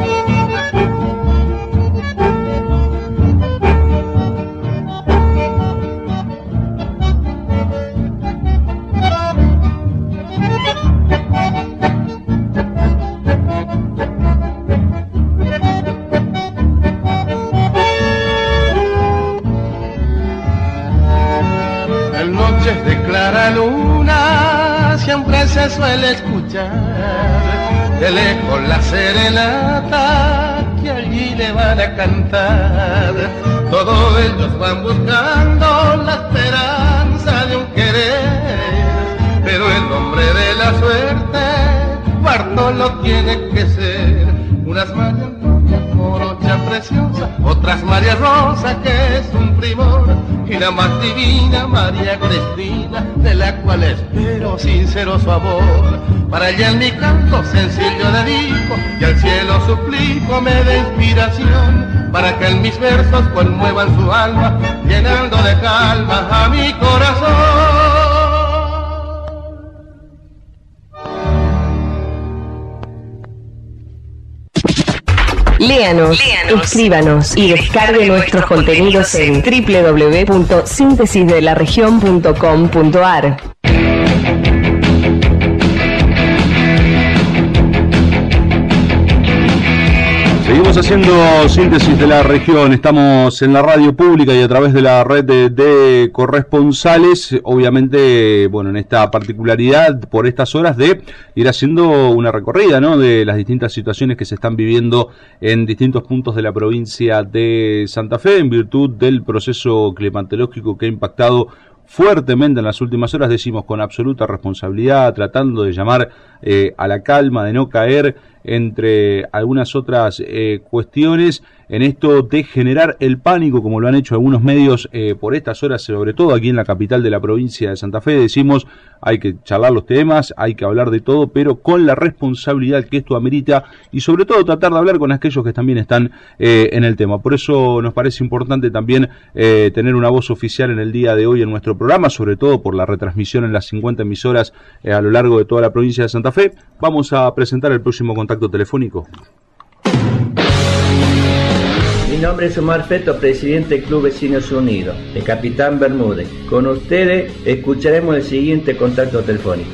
De clara luna siempre se suele escuchar de lejos la serenata que allí le van a cantar. Todos ellos van buscando la esperanza de un querer, pero el hombre de la suerte Bartolo tiene que ser. Unas manos otras María Rosa, que es un primor, y la más divina María Cristina, de la cual espero sincero su amor. Para ella en mi canto sencillo dedico, y al cielo suplico me dé inspiración, para que en mis versos conmuevan su alma, llenando de calma a mi corazón. Léanos, escríbanos y descargue nuestros contenidos en www.síntesisdelaregion.com.ar. Seguimos haciendo Síntesis de la Región, estamos en la radio pública y a través de la red de corresponsales, obviamente, bueno, en esta particularidad por estas horas de ir haciendo una recorrida, ¿no?, de las distintas situaciones que se están viviendo en distintos puntos de la provincia de Santa Fe en virtud del proceso climatológico que ha impactado fuertemente en las últimas horas, decimos con absoluta responsabilidad, tratando de llamar a la calma, de no caer entre algunas otras cuestiones en esto de generar el pánico, como lo han hecho algunos medios por estas horas, sobre todo aquí en la capital de la provincia de Santa Fe. Decimos, hay que charlar los temas, hay que hablar de todo, pero con la responsabilidad que esto amerita y sobre todo tratar de hablar con aquellos que también están en el tema. Por eso nos parece importante también tener una voz oficial en el día de hoy en nuestro programa, sobre todo por la retransmisión en las 50 emisoras a lo largo de toda la provincia de Santa Fe. Vamos a presentar el próximo contacto telefónico. Mi nombre es Omar Feto, presidente del Club Vecinos Unidos, de Capitán Bermúdez. Con ustedes escucharemos el siguiente contacto telefónico.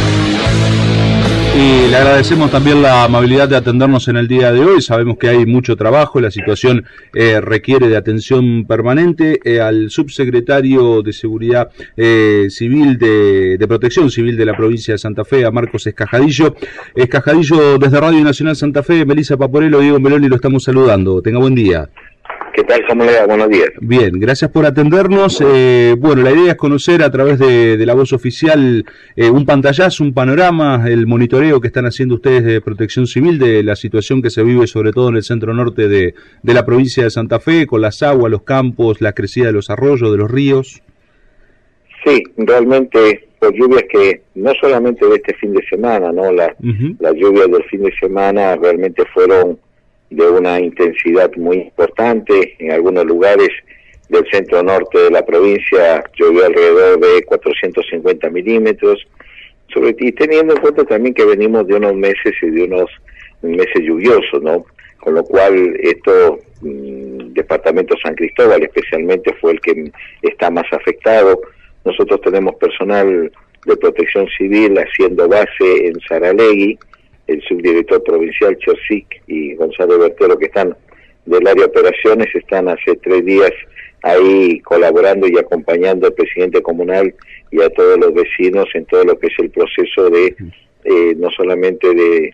Y le agradecemos también la amabilidad de atendernos en el día de hoy. Sabemos que hay mucho trabajo, la situación requiere de atención permanente. Al subsecretario de Seguridad Civil, de Protección Civil de la provincia de Santa Fe, a Marcos Escajadillo. Escajadillo, desde Radio Nacional Santa Fe, Melissa Paporello, Diego Meloni, lo estamos saludando. Tenga buen día. ¿Qué tal? ¿Cómo le va? Buenos días. Bien, gracias por atendernos. Bueno, la idea es conocer a través de la voz oficial un pantallazo, un panorama, el monitoreo que están haciendo ustedes de Protección Civil de la situación que se vive sobre todo en el centro norte de la provincia de Santa Fe, con las aguas, los campos, la crecida de los arroyos, de los ríos. Sí, realmente por lluvias que no solamente de este fin de semana, ¿no? Las lluvias del fin de semana realmente fueron de una intensidad muy importante. En algunos lugares del centro norte de la provincia llovió alrededor de 450 milímetros, y teniendo en cuenta también que venimos de unos meses lluviosos, ¿no? Con lo cual departamento San Cristóbal especialmente fue el que está más afectado. Nosotros tenemos personal de Protección Civil haciendo base en Saralegui, el subdirector provincial Chosic y Gonzalo Bertero, que están del área de operaciones, están hace 3 días ahí colaborando y acompañando al presidente comunal y a todos los vecinos en todo lo que es el proceso de no solamente de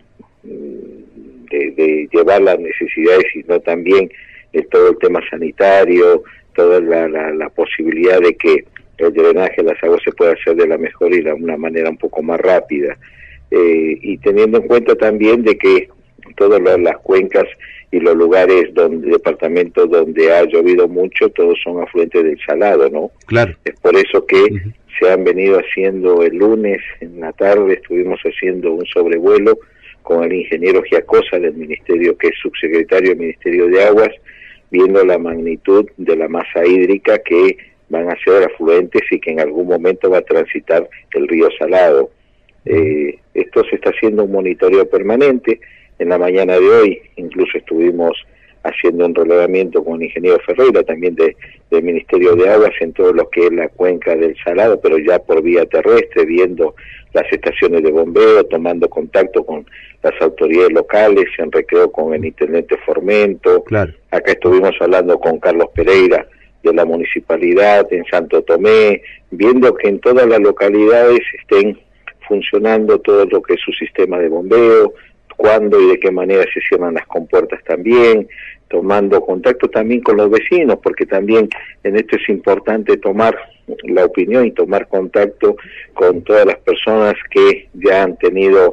llevar las necesidades, sino también todo el tema sanitario, toda la posibilidad de que el drenaje de las aguas se pueda hacer de la mejor y de una manera un poco más rápida. Y teniendo en cuenta también de que todas las cuencas y los lugares departamentos donde ha llovido mucho, todos son afluentes del Salado, ¿no? Claro. Es por eso que se han venido haciendo el lunes en la tarde, estuvimos haciendo un sobrevuelo con el ingeniero Giacosa del Ministerio, que es subsecretario del Ministerio de Aguas, viendo la magnitud de la masa hídrica que van a ser afluentes y que en algún momento va a transitar el río Salado. Esto se está haciendo un monitoreo permanente. En la mañana de hoy incluso estuvimos haciendo un relevamiento con el ingeniero Ferreira, también del Ministerio de Aguas, en todo lo que es la cuenca del Salado, pero ya por vía terrestre, viendo las estaciones de bombeo, tomando contacto con las autoridades locales, en Recreo con el intendente Formento. Claro. Acá estuvimos hablando con Carlos Pereira de la municipalidad, en Santo Tomé, viendo que en todas las localidades estén funcionando todo lo que es su sistema de bombeo, cuándo y de qué manera se cierran las compuertas también, tomando contacto también con los vecinos, porque también en esto es importante tomar la opinión y tomar contacto con todas las personas que ya han tenido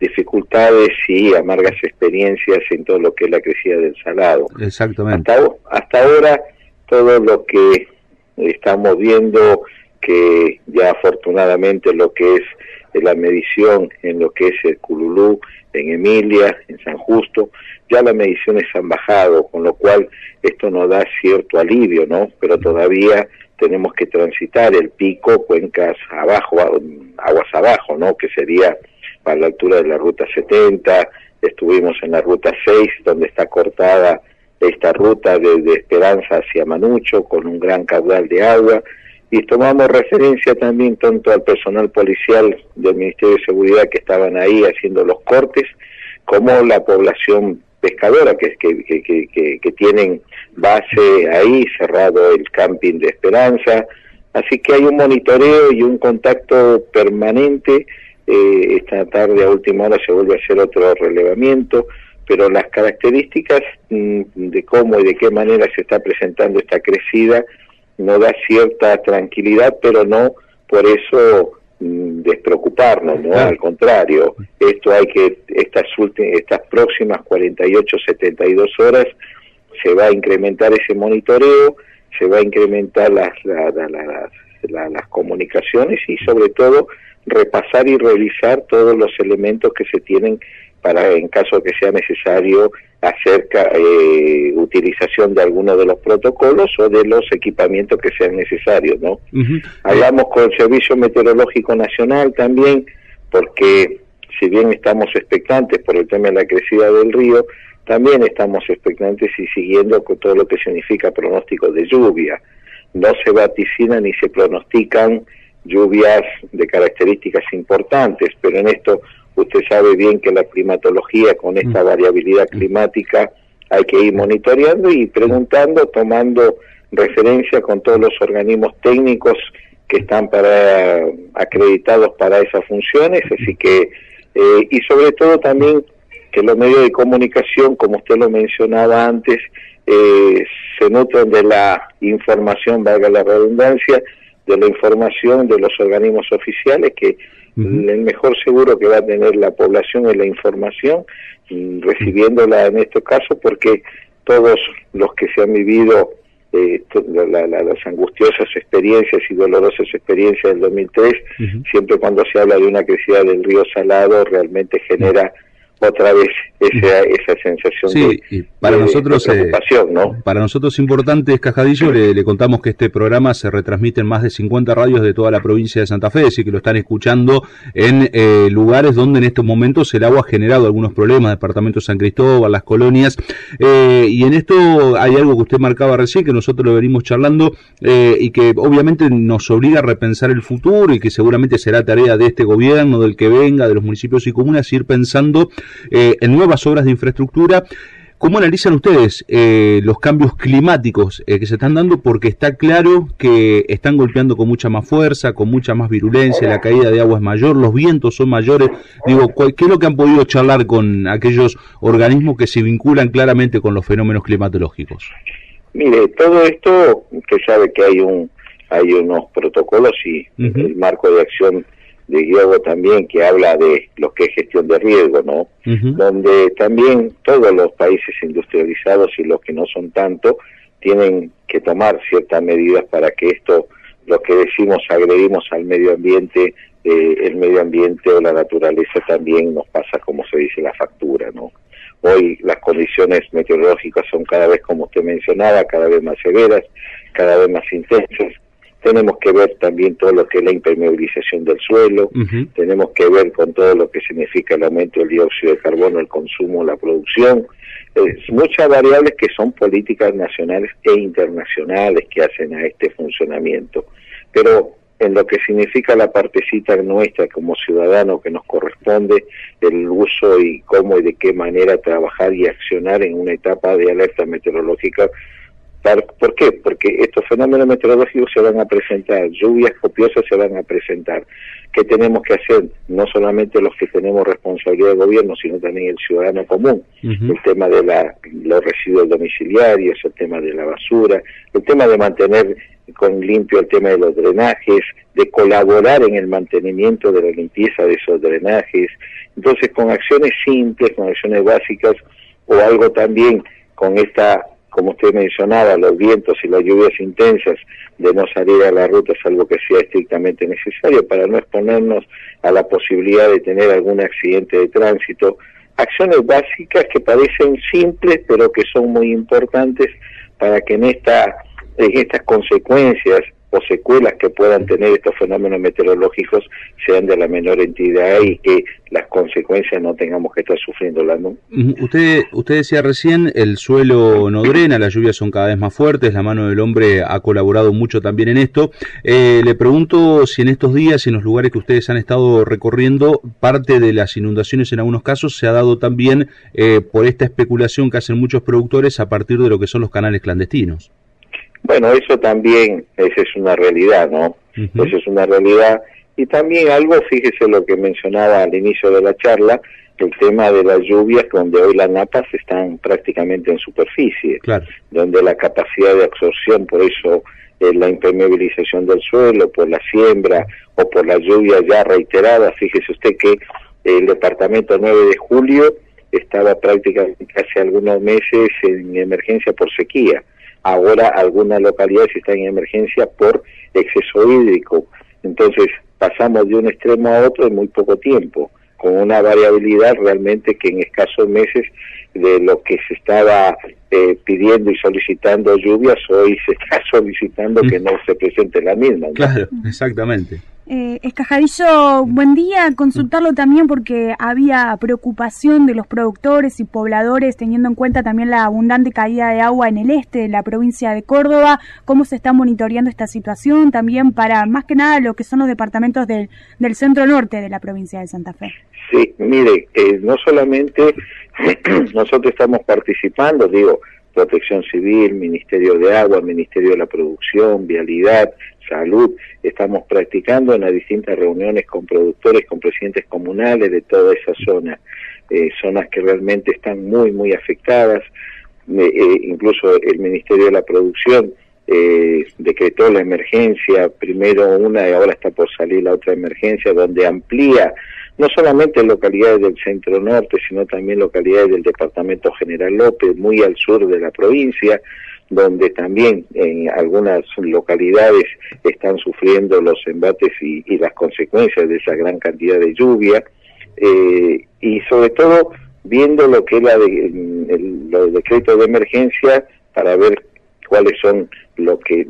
dificultades y amargas experiencias en todo lo que es la crecida del salado. Exactamente. Hasta ahora todo lo que estamos viendo, que ya afortunadamente lo que es la medición en lo que es el Cululú, en Emilia, en San Justo, ya las mediciones han bajado, con lo cual esto nos da cierto alivio, ¿no? Pero todavía tenemos que transitar el pico, cuencas abajo, aguas abajo, ¿no? Que sería a la altura de la ruta 70, estuvimos en la ruta 6, donde está cortada esta ruta de Esperanza hacia Manucho, con un gran caudal de agua, y tomamos referencia también tanto al personal policial del Ministerio de Seguridad que estaban ahí haciendo los cortes, como la población pescadora que tienen base ahí, cerrado el camping de Esperanza, así que hay un monitoreo y un contacto permanente. Esta tarde a última hora se vuelve a hacer otro relevamiento, pero las características de cómo y de qué manera se está presentando esta crecida nos da cierta tranquilidad, pero no por eso despreocuparnos, ¿no? Al contrario, esto hay que, estas próximas 48, 72 horas se va a incrementar ese monitoreo, se va a incrementar las comunicaciones y sobre todo repasar y revisar todos los elementos que se tienen para, en caso que sea necesario, hacer utilización de alguno de los protocolos o de los equipamientos que sean necesarios, ¿no? Hablamos con el Servicio Meteorológico Nacional también, porque si bien estamos expectantes por el tema de la crecida del río, también estamos expectantes y siguiendo con todo lo que significa pronóstico de lluvia. No se vaticina ni se pronostican lluvias de características importantes, pero en esto usted sabe bien que la climatología, con esta variabilidad climática, hay que ir monitoreando y preguntando, tomando referencia con todos los organismos técnicos que están acreditados para esas funciones, así que, y sobre todo también que los medios de comunicación, como usted lo mencionaba antes, se nutren de la información, valga la redundancia, de la información de los organismos oficiales, que el mejor seguro que va a tener la población es la información, recibiéndola en este caso, porque todos los que se han vivido las angustiosas experiencias y dolorosas experiencias del 2003, siempre cuando se habla de una crecida del río Salado, realmente genera otra vez esa sensación y para nosotros, de preocupación, ¿no? Para nosotros importante es Cajadillo, le contamos que este programa se retransmite en más de 50 radios de toda la provincia de Santa Fe, así que lo están escuchando en lugares donde en estos momentos el agua ha generado algunos problemas, departamento San Cristóbal, las colonias, y en esto hay algo que usted marcaba recién, que nosotros lo venimos charlando, y que obviamente nos obliga a repensar el futuro, y que seguramente será tarea de este gobierno, del que venga, de los municipios y comunas, ir pensando en nuevas obras de infraestructura. ¿Cómo analizan ustedes los cambios climáticos que se están dando? Porque está claro que están golpeando con mucha más fuerza, con mucha más virulencia, la caída de agua es mayor, los vientos son mayores. Digo, ¿qué es lo que han podido charlar con aquellos organismos que se vinculan claramente con los fenómenos climatológicos? Mire, todo esto, usted sabe que hay unos protocolos y el marco de acción de Guiogo también, que habla de lo que es gestión de riesgo, ¿no? Donde también todos los países industrializados y los que no son tanto, tienen que tomar ciertas medidas para que esto, lo que decimos, agredimos al medio ambiente, el medio ambiente o la naturaleza también nos pasa, como se dice, la factura, ¿no? Hoy las condiciones meteorológicas son cada vez, como usted mencionaba, cada vez más severas, cada vez más intensas. Tenemos que ver también todo lo que es la impermeabilización del suelo, tenemos que ver con todo lo que significa el aumento del dióxido de carbono, el consumo, la producción, muchas variables que son políticas nacionales e internacionales que hacen a este funcionamiento. Pero en lo que significa la partecita nuestra como ciudadano que nos corresponde, el uso y cómo y de qué manera trabajar y accionar en una etapa de alerta meteorológica, ¿Por qué? Porque estos fenómenos meteorológicos se van a presentar, lluvias copiosas se van a presentar. ¿Qué tenemos que hacer? No solamente los que tenemos responsabilidad de gobierno, sino también el ciudadano común. El tema de los residuos domiciliarios, el tema de la basura, el tema de mantener con limpio el tema de los drenajes, de colaborar en el mantenimiento de la limpieza de esos drenajes. Entonces, con acciones simples, con acciones básicas, o algo también con esta, como usted mencionaba, los vientos y las lluvias intensas, de no salir a la ruta salvo que sea estrictamente necesario, para no exponernos a la posibilidad de tener algún accidente de tránsito. Acciones básicas que parecen simples, pero que son muy importantes para que en estas consecuencias o secuelas que puedan tener estos fenómenos meteorológicos sean de la menor entidad y que las consecuencias no tengamos que estar sufriéndolas, ¿no? Usted decía recién, el suelo no drena, las lluvias son cada vez más fuertes, la mano del hombre ha colaborado mucho también en esto. Le pregunto si en estos días, en los lugares que ustedes han estado recorriendo, parte de las inundaciones en algunos casos se ha dado también por esta especulación que hacen muchos productores a partir de lo que son los canales clandestinos. Bueno, eso también, esa es una realidad, ¿no? Eso es una realidad. Y también algo, fíjese lo que mencionaba al inicio de la charla, el tema de las lluvias, donde hoy las napas están prácticamente en superficie, donde la capacidad de absorción, por eso la impermeabilización del suelo, por la siembra o por las lluvias ya reiteradas, fíjese usted que el departamento 9 de julio estaba prácticamente hace algunos meses en emergencia por sequía. Ahora algunas localidades están en emergencia por exceso hídrico. Entonces pasamos de un extremo a otro en muy poco tiempo, con una variabilidad realmente que en escasos meses de lo que se estaba pidiendo y solicitando lluvias, hoy se está solicitando que no se presente la misma, ¿no? Claro, exactamente. Escajadillo, buen día. Consultarlo también porque había preocupación de los productores y pobladores, teniendo en cuenta también la abundante caída de agua en el este de la provincia de Córdoba. ¿Cómo se está monitoreando esta situación también para, más que nada, lo que son los departamentos del centro norte de la provincia de Santa Fe? Sí, mire, no solamente nosotros estamos participando, Protección Civil, Ministerio de Agua, Ministerio de la Producción, Vialidad, Salud, estamos practicando en las distintas reuniones con productores, con presidentes comunales de toda esa zona, zonas que realmente están muy, muy afectadas. Incluso el Ministerio de la Producción decretó la emergencia, primero una y ahora está por salir la otra emergencia, donde amplía no solamente localidades del centro norte, sino también localidades del departamento General López, muy al sur de la provincia, donde también en algunas localidades están sufriendo los embates y las consecuencias de esa gran cantidad de lluvia, y sobre todo viendo lo que es los decretos de emergencia para ver cuáles son lo que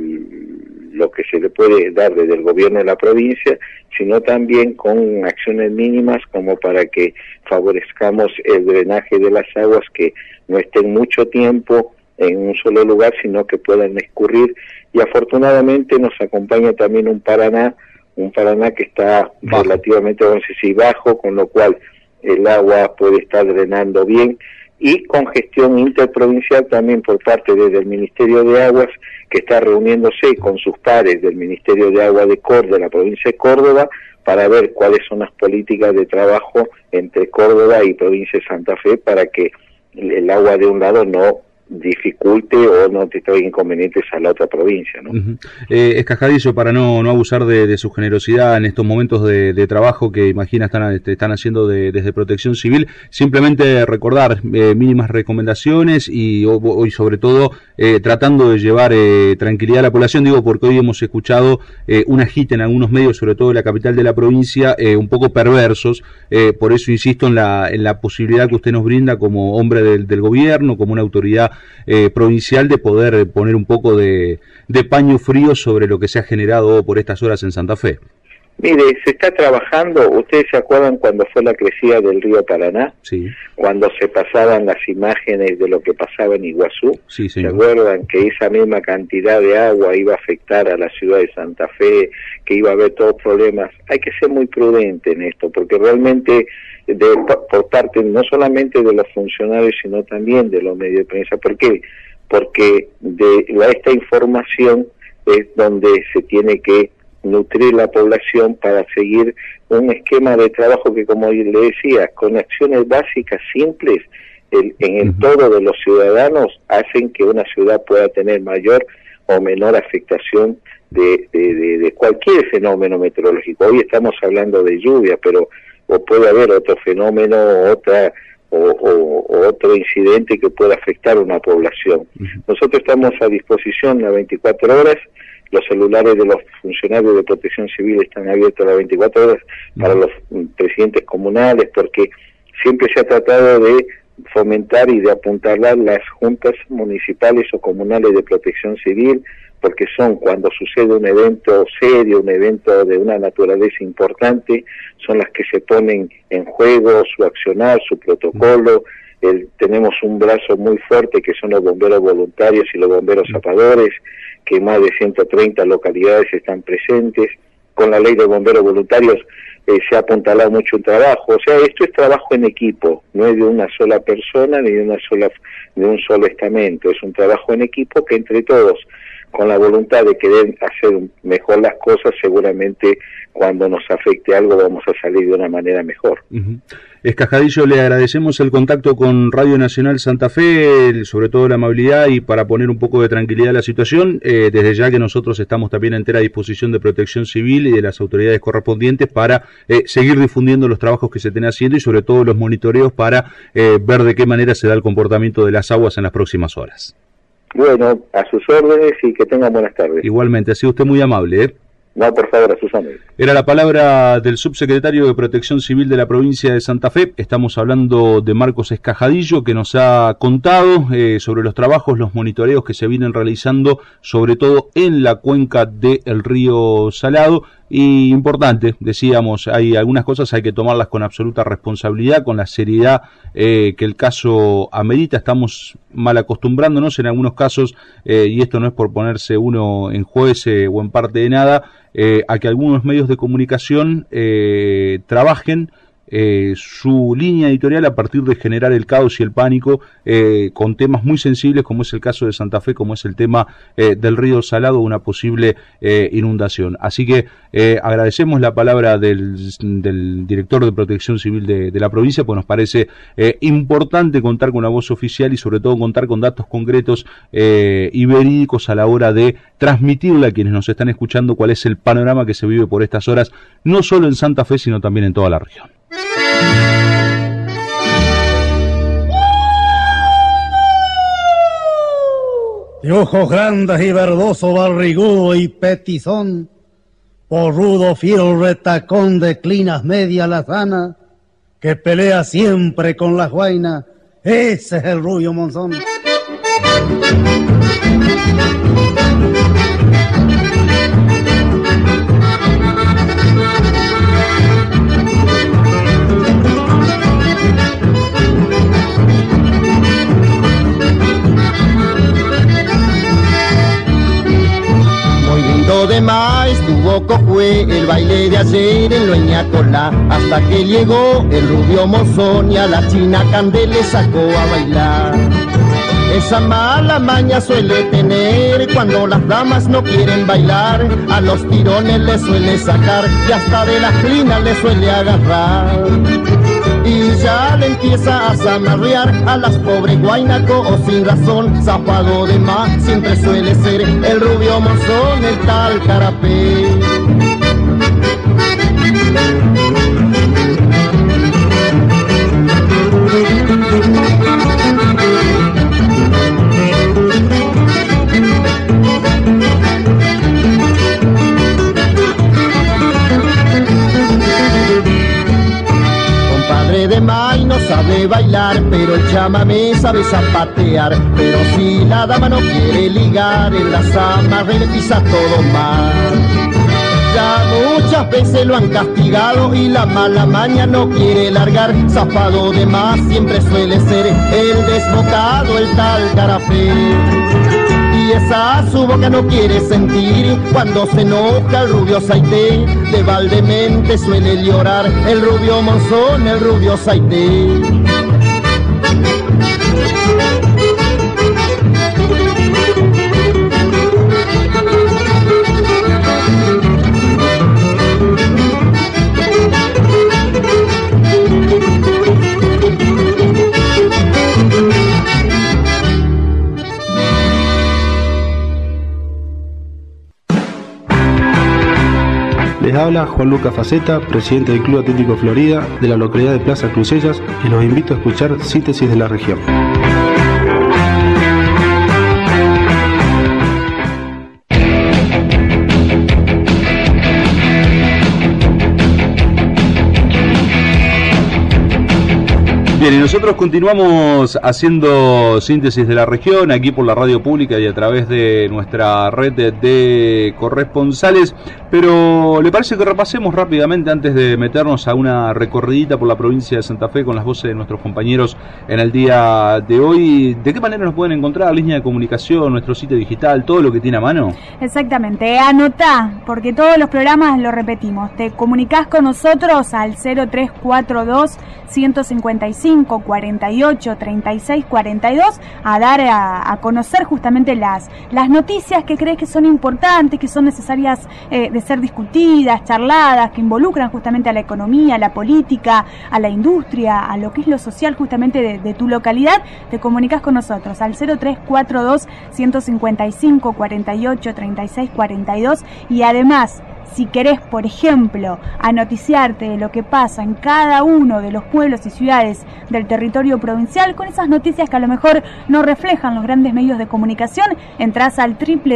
se le puede dar desde el gobierno de la provincia, sino también con acciones mínimas como para que favorezcamos el drenaje de las aguas, que no estén mucho tiempo en un solo lugar, sino que puedan escurrir. Y afortunadamente nos acompaña también un Paraná que está relativamente, bajo, con lo cual el agua puede estar drenando bien, y con gestión interprovincial también por parte desde el Ministerio de Aguas, que está reuniéndose con sus pares del Ministerio de Agua de Córdoba, de la provincia de Córdoba, para ver cuáles son las políticas de trabajo entre Córdoba y provincia de Santa Fe para que el agua de un lado no dificulte o no te traiga inconvenientes a la otra provincia, ¿no? Escajadillo, para no abusar de su generosidad en estos momentos de trabajo que imagina están haciendo desde Protección Civil, simplemente recordar mínimas recomendaciones y sobre todo tratando de llevar tranquilidad a la población, porque hoy hemos escuchado un agite en algunos medios, sobre todo en la capital de la provincia, un poco perversos, por eso insisto en la posibilidad que usted nos brinda como hombre del gobierno, como una autoridad provincial, de poder poner un poco de paño frío sobre lo que se ha generado por estas horas en Santa Fe. Mire, se está trabajando. ¿Ustedes se acuerdan cuando fue la crecida del río Paraná? Sí. Cuando se pasaban las imágenes de lo que pasaba en Iguazú. Sí, ¿Se acuerdan que esa misma cantidad de agua iba a afectar a la ciudad de Santa Fe, que iba a haber todos problemas? Hay que ser muy prudente en esto, porque realmente por parte no solamente de los funcionarios, sino también de los medios de prensa. ¿Por qué? porque esta información es donde se tiene que nutrir la población para seguir un esquema de trabajo que, como le decía, con acciones básicas simples en el todo de los ciudadanos hacen que una ciudad pueda tener mayor o menor afectación de cualquier fenómeno meteorológico. Hoy estamos hablando de lluvia, pero o puede haber otro fenómeno o otro incidente que pueda afectar a una población. Nosotros estamos a disposición las 24 horas, los celulares de los funcionarios de protección civil están abiertos las 24 horas para los presidentes comunales, porque siempre se ha tratado de fomentar y de apuntalar las juntas municipales o comunales de protección civil, porque son cuando sucede un evento serio, un evento de una naturaleza importante, son las que se ponen en juego su accionar, su protocolo. Tenemos un brazo muy fuerte que son los bomberos voluntarios y los bomberos zapadores, que más de 130 localidades están presentes. Con la ley de bomberos voluntarios se ha apuntalado mucho un trabajo. O sea, esto es trabajo en equipo, no es de una sola persona ni de un solo estamento, es un trabajo en equipo que entre todos, con la voluntad de querer hacer mejor las cosas, seguramente cuando nos afecte algo vamos a salir de una manera mejor. Escajadillo, le agradecemos el contacto con Radio Nacional Santa Fe, sobre todo la amabilidad y para poner un poco de tranquilidad a la situación, desde ya que nosotros estamos también a entera disposición de Protección Civil y de las autoridades correspondientes para seguir difundiendo los trabajos que se estén haciendo y sobre todo los monitoreos para ver de qué manera se da el comportamiento de las aguas en las próximas horas. Bueno, a sus órdenes y que tengan buenas tardes. Igualmente, ha sido usted muy amable, No, por favor, a sus amigos. Era la palabra del subsecretario de Protección Civil de la provincia de Santa Fe. Estamos hablando de Marcos Escajadillo, que nos ha contado sobre los trabajos, los monitoreos que se vienen realizando, sobre todo en la cuenca del río Salado. Y importante, decíamos, hay algunas cosas hay que tomarlas con absoluta responsabilidad, con la seriedad que el caso amerita. Estamos mal acostumbrándonos en algunos casos, y esto no es por ponerse uno en juez o en parte de nada, a que algunos medios de comunicación trabajen su línea editorial a partir de generar el caos y el pánico con temas muy sensibles como es el caso de Santa Fe, como es el tema del río Salado, una posible inundación. Así que agradecemos la palabra del director de Protección Civil de la provincia, pues nos parece importante contar con una voz oficial y sobre todo contar con datos concretos y verídicos a la hora de transmitirle a quienes nos están escuchando cuál es el panorama que se vive por estas horas, no solo en Santa Fe, sino también en toda la región. De ojos grandes y verdoso, barrigudo y petizón, por rudo fiero retacón de clinas media lazana, que pelea siempre con las guainas, ese es el Rubio Monzón. De más tuvo Cojué el baile de ayer en Loñacolá, hasta que llegó el Rubio Monzón y a la China Candel le sacó a bailar. Esa mala maña suele tener cuando las damas no quieren bailar, a los tirones le suele sacar y hasta de las clinas le suele agarrar. Y ya le empieza a zamarrear a las pobres guainaco o sin razón, zafado de más siempre suele ser el Rubio Monzón, el tal Carapé. De May no sabe bailar, pero el chamamé sabe zapatear. Pero si la dama no quiere ligar, en la zamarra le pisa todo mal. Ya muchas veces lo han castigado y la mala maña no quiere largar. Zafado de más siempre suele ser el desbocado, el tal Carapé. Y esa su boca no quiere sentir cuando se enoja el Rubio Saité. De baldemente suele llorar el Rubio Monzón, el Rubio Saité. Les habla Juan Lucas Faceta, presidente del Club Atlético Florida de la localidad de Plaza Crucellas, y los invito a escuchar Síntesis de la Región. Bien, y nosotros continuamos haciendo Síntesis de la Región aquí por la radio pública y a través de nuestra red de corresponsales, pero ¿le parece que repasemos rápidamente antes de meternos a una recorridita por la provincia de Santa Fe con las voces de nuestros compañeros en el día de hoy? ¿De qué manera nos pueden encontrar? Línea de comunicación, nuestro sitio digital, todo lo que tiene a mano. Exactamente, anotá, porque todos los programas lo repetimos. Te comunicás con nosotros al 0342 155 48 36 42 a dar a conocer justamente las noticias que crees que son importantes, que son necesarias de ser discutidas, charladas, que involucran justamente a la economía, a la política, a la industria, a lo que es lo social justamente de tu localidad. Te comunicas con nosotros al 0342 155 48 36 42 y además, si querés, por ejemplo, anoticiarte de lo que pasa en cada uno de los pueblos y ciudades del territorio provincial, con esas noticias que a lo mejor no reflejan los grandes medios de comunicación, entrás al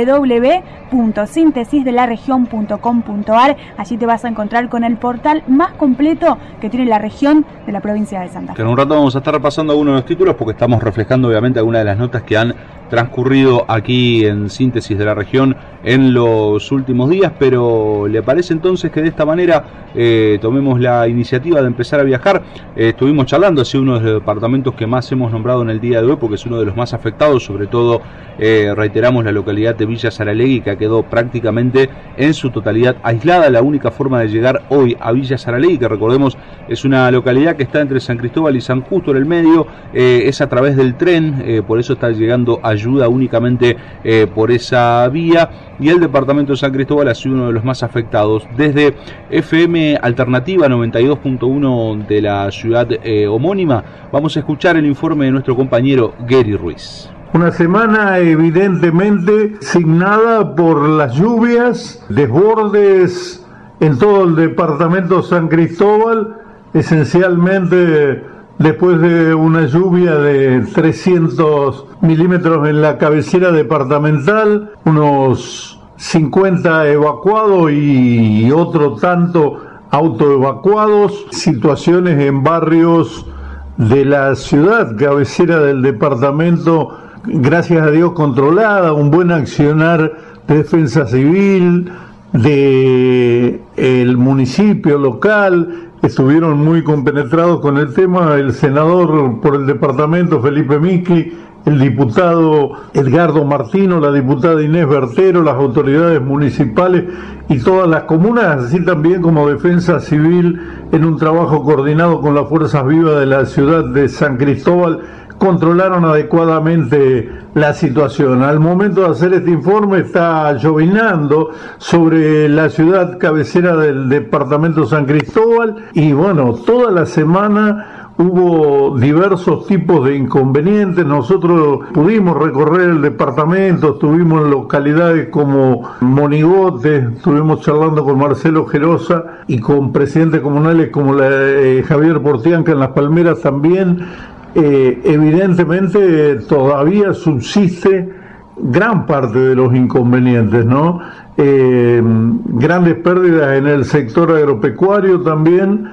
www.sintesisdelaregion.com.ar. Allí te vas a encontrar con el portal más completo que tiene la región de la provincia de Santa Fe. Que en un rato vamos a estar repasando algunos de los títulos porque estamos reflejando obviamente algunas de las notas que han transcurrido aquí en Síntesis de la Región en los últimos días, pero ¿le parece entonces que de esta manera tomemos la iniciativa de empezar a viajar? Estuvimos charlando hacia uno de los departamentos que más hemos nombrado en el día de hoy porque es uno de los más afectados, sobre todo reiteramos la localidad de Villa Saralegui, que quedó prácticamente en su totalidad aislada. La única forma de llegar hoy a Villa Saralegui, que recordemos es una localidad que está entre San Cristóbal y San Justo en el medio, es a través del tren, por eso está llegando ayuda únicamente por esa vía, y el departamento de San Cristóbal ha sido uno de los más afectados. Desde FM Alternativa 92.1 de la ciudad homónima vamos a escuchar el informe de nuestro compañero Gary Ruiz. Una semana evidentemente signada por las lluvias, desbordes en todo el departamento de San Cristóbal, esencialmente después de una lluvia de 300 milímetros en la cabecera departamental, unos 50 evacuados y otro tanto autoevacuados, situaciones en barrios de la ciudad cabecera del departamento, gracias a Dios controlada, un buen accionar de defensa civil, de el municipio local. Estuvieron muy compenetrados con el tema el senador por el departamento Felipe Micli, el diputado Edgardo Martino, la diputada Inés Bertero, las autoridades municipales y todas las comunas, así también como Defensa Civil, en un trabajo coordinado con las fuerzas vivas de la ciudad de San Cristóbal, controlaron adecuadamente la situación. Al momento de hacer este informe está llovinando sobre la ciudad cabecera del departamento San Cristóbal y bueno, toda la semana hubo diversos tipos de inconvenientes. Nosotros pudimos recorrer el departamento, estuvimos en localidades como Monigote, estuvimos charlando con Marcelo Gerosa y con presidentes comunales como Javier Portianca en Las Palmeras también. Evidentemente todavía subsiste gran parte de los inconvenientes, ¿no? Grandes pérdidas en el sector agropecuario también,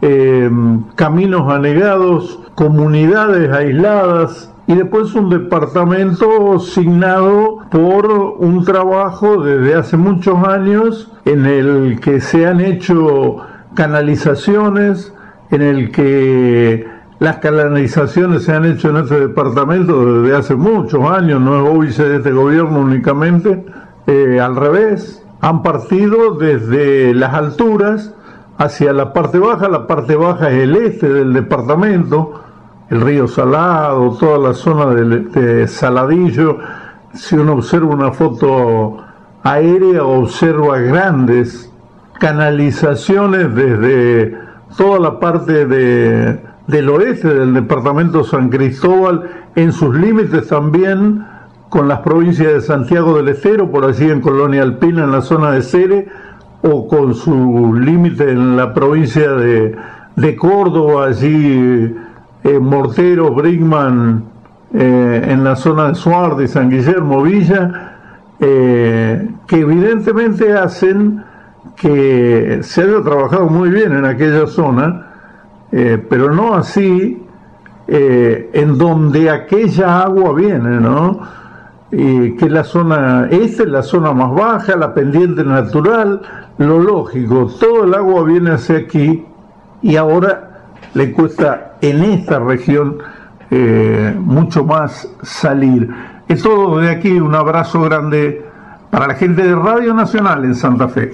caminos anegados, comunidades aisladas y después un departamento signado por un trabajo desde hace muchos años en el que se han hecho canalizaciones, en el que las canalizaciones se han hecho en este departamento desde hace muchos años, no es óbice de este gobierno únicamente, al revés, han partido desde las alturas hacia la parte baja es el este del departamento, el río Salado, toda la zona de Saladillo. Si uno observa una foto aérea, observa grandes canalizaciones desde toda la parte del oeste del departamento San Cristóbal, en sus límites también con las provincias de Santiago del Estero, por allí en Colonia Alpina, en la zona de Cere, o con su límite en la provincia de Córdoba, allí Mortero, Brinkman, en la zona de Suárez, San Guillermo, Villa, que evidentemente hacen que se haya trabajado muy bien en aquella zona, pero no así en donde aquella agua viene, ¿no? Que la zona, esta es la zona más baja, la pendiente natural, lo lógico, todo el agua viene hacia aquí y ahora le cuesta en esta región mucho más salir. Es todo de aquí, un abrazo grande para la gente de Radio Nacional en Santa Fe.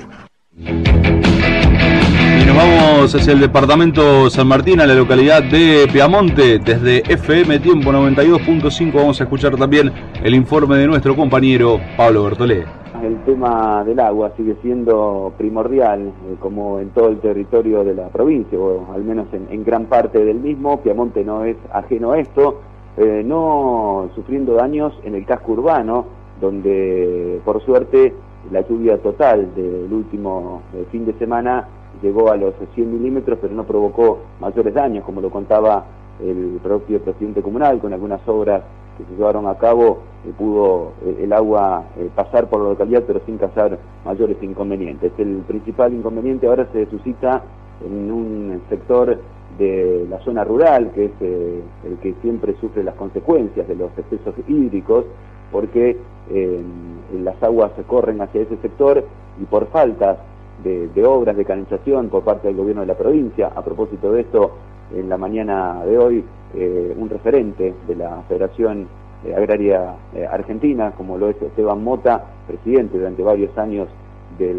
Y nos vamos hacia el departamento San Martín, a la localidad de Piamonte. Desde FM Tiempo 92.5 vamos a escuchar también el informe de nuestro compañero Pablo Bertolé. El tema del agua sigue siendo primordial, como en todo el territorio de la provincia, o al menos en gran parte del mismo. Piamonte no es ajeno a esto, no sufriendo daños en el casco urbano, donde por suerte la lluvia total del último fin de semana llegó a los 100 milímetros, pero no provocó mayores daños, como lo contaba el propio presidente comunal. Con algunas obras que se llevaron a cabo pudo el agua pasar por la localidad, pero sin causar mayores inconvenientes. El principal inconveniente ahora se suscita en un sector de la zona rural, que es el que siempre sufre las consecuencias de los excesos hídricos, porque las aguas corren hacia ese sector y por faltas de obras de canalización por parte del gobierno de la provincia. A propósito de esto, en la mañana de hoy, un referente de la Federación Agraria Argentina, como lo es Esteban Mota, presidente durante varios años de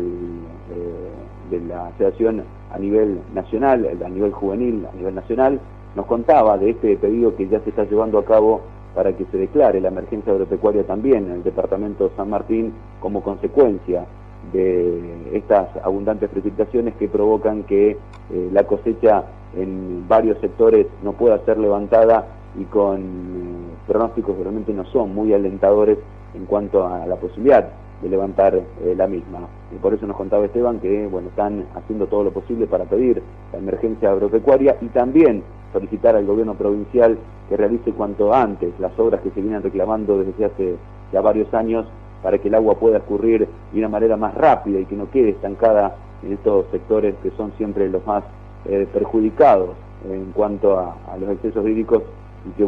la federación a nivel nacional, a nivel juvenil, a nivel nacional, nos contaba de este pedido que ya se está llevando a cabo para que se declare la emergencia agropecuaria también en el departamento de San Martín, como consecuencia de estas abundantes precipitaciones que provocan que la cosecha en varios sectores no pueda ser levantada, y con pronósticos que realmente no son muy alentadores en cuanto a la posibilidad de levantar la misma. Y por eso nos contaba Esteban que están haciendo todo lo posible para pedir la emergencia agropecuaria y también solicitar al gobierno provincial que realice cuanto antes las obras que se vienen reclamando desde hace ya varios años, para que el agua pueda escurrir de una manera más rápida y que no quede estancada en estos sectores que son siempre los más perjudicados en cuanto a los excesos hídricos, y que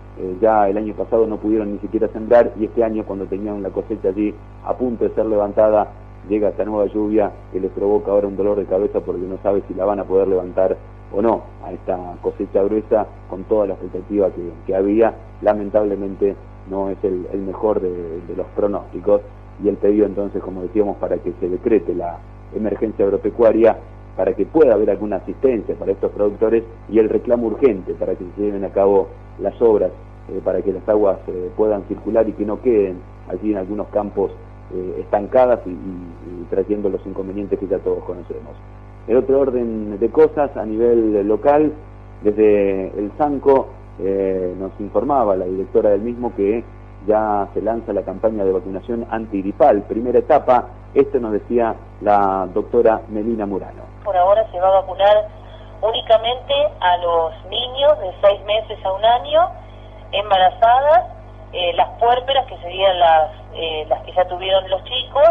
ya el año pasado no pudieron ni siquiera sembrar, y este año, cuando tenían la cosecha allí a punto de ser levantada, llega esta nueva lluvia que les provoca ahora un dolor de cabeza porque no sabe si la van a poder levantar o no a esta cosecha gruesa, con toda la expectativa que había. Lamentablemente no es el mejor de los pronósticos, y el pedido entonces, como decíamos, para que se decrete la emergencia agropecuaria, para que pueda haber alguna asistencia para estos productores, y el reclamo urgente para que se lleven a cabo las obras para que las aguas puedan circular y que no queden allí en algunos campos estancadas y trayendo los inconvenientes que ya todos conocemos. En otro orden de cosas, a nivel local, desde el Sanco nos informaba la directora del mismo que ya se lanza la campaña de vacunación antigripal, primera etapa. Esto nos decía la doctora Melina Murano. Por ahora se va a vacunar únicamente a los niños de 6 meses a 1 año, embarazadas, las puérperas, que serían las que ya tuvieron los chicos,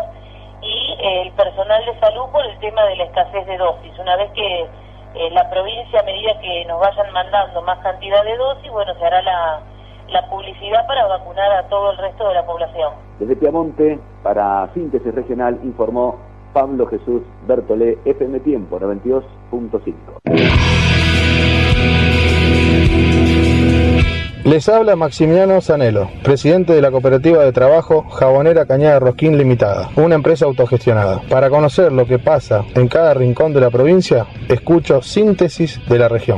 y el personal de salud por el tema de la escasez de dosis. Una vez que la provincia, a medida que nos vayan mandando más cantidad de dosis, se hará la publicidad para vacunar a todo el resto de la población. Desde Piamonte, para Síntesis Regional, informó Pablo Jesús Bertolé, FM Tiempo 92.5. Les habla Maximiliano Zanello, presidente de la Cooperativa de Trabajo Jabonera Cañada Rosquín Limitada, una empresa autogestionada. Para conocer lo que pasa en cada rincón de la provincia, escucho Síntesis de la Región.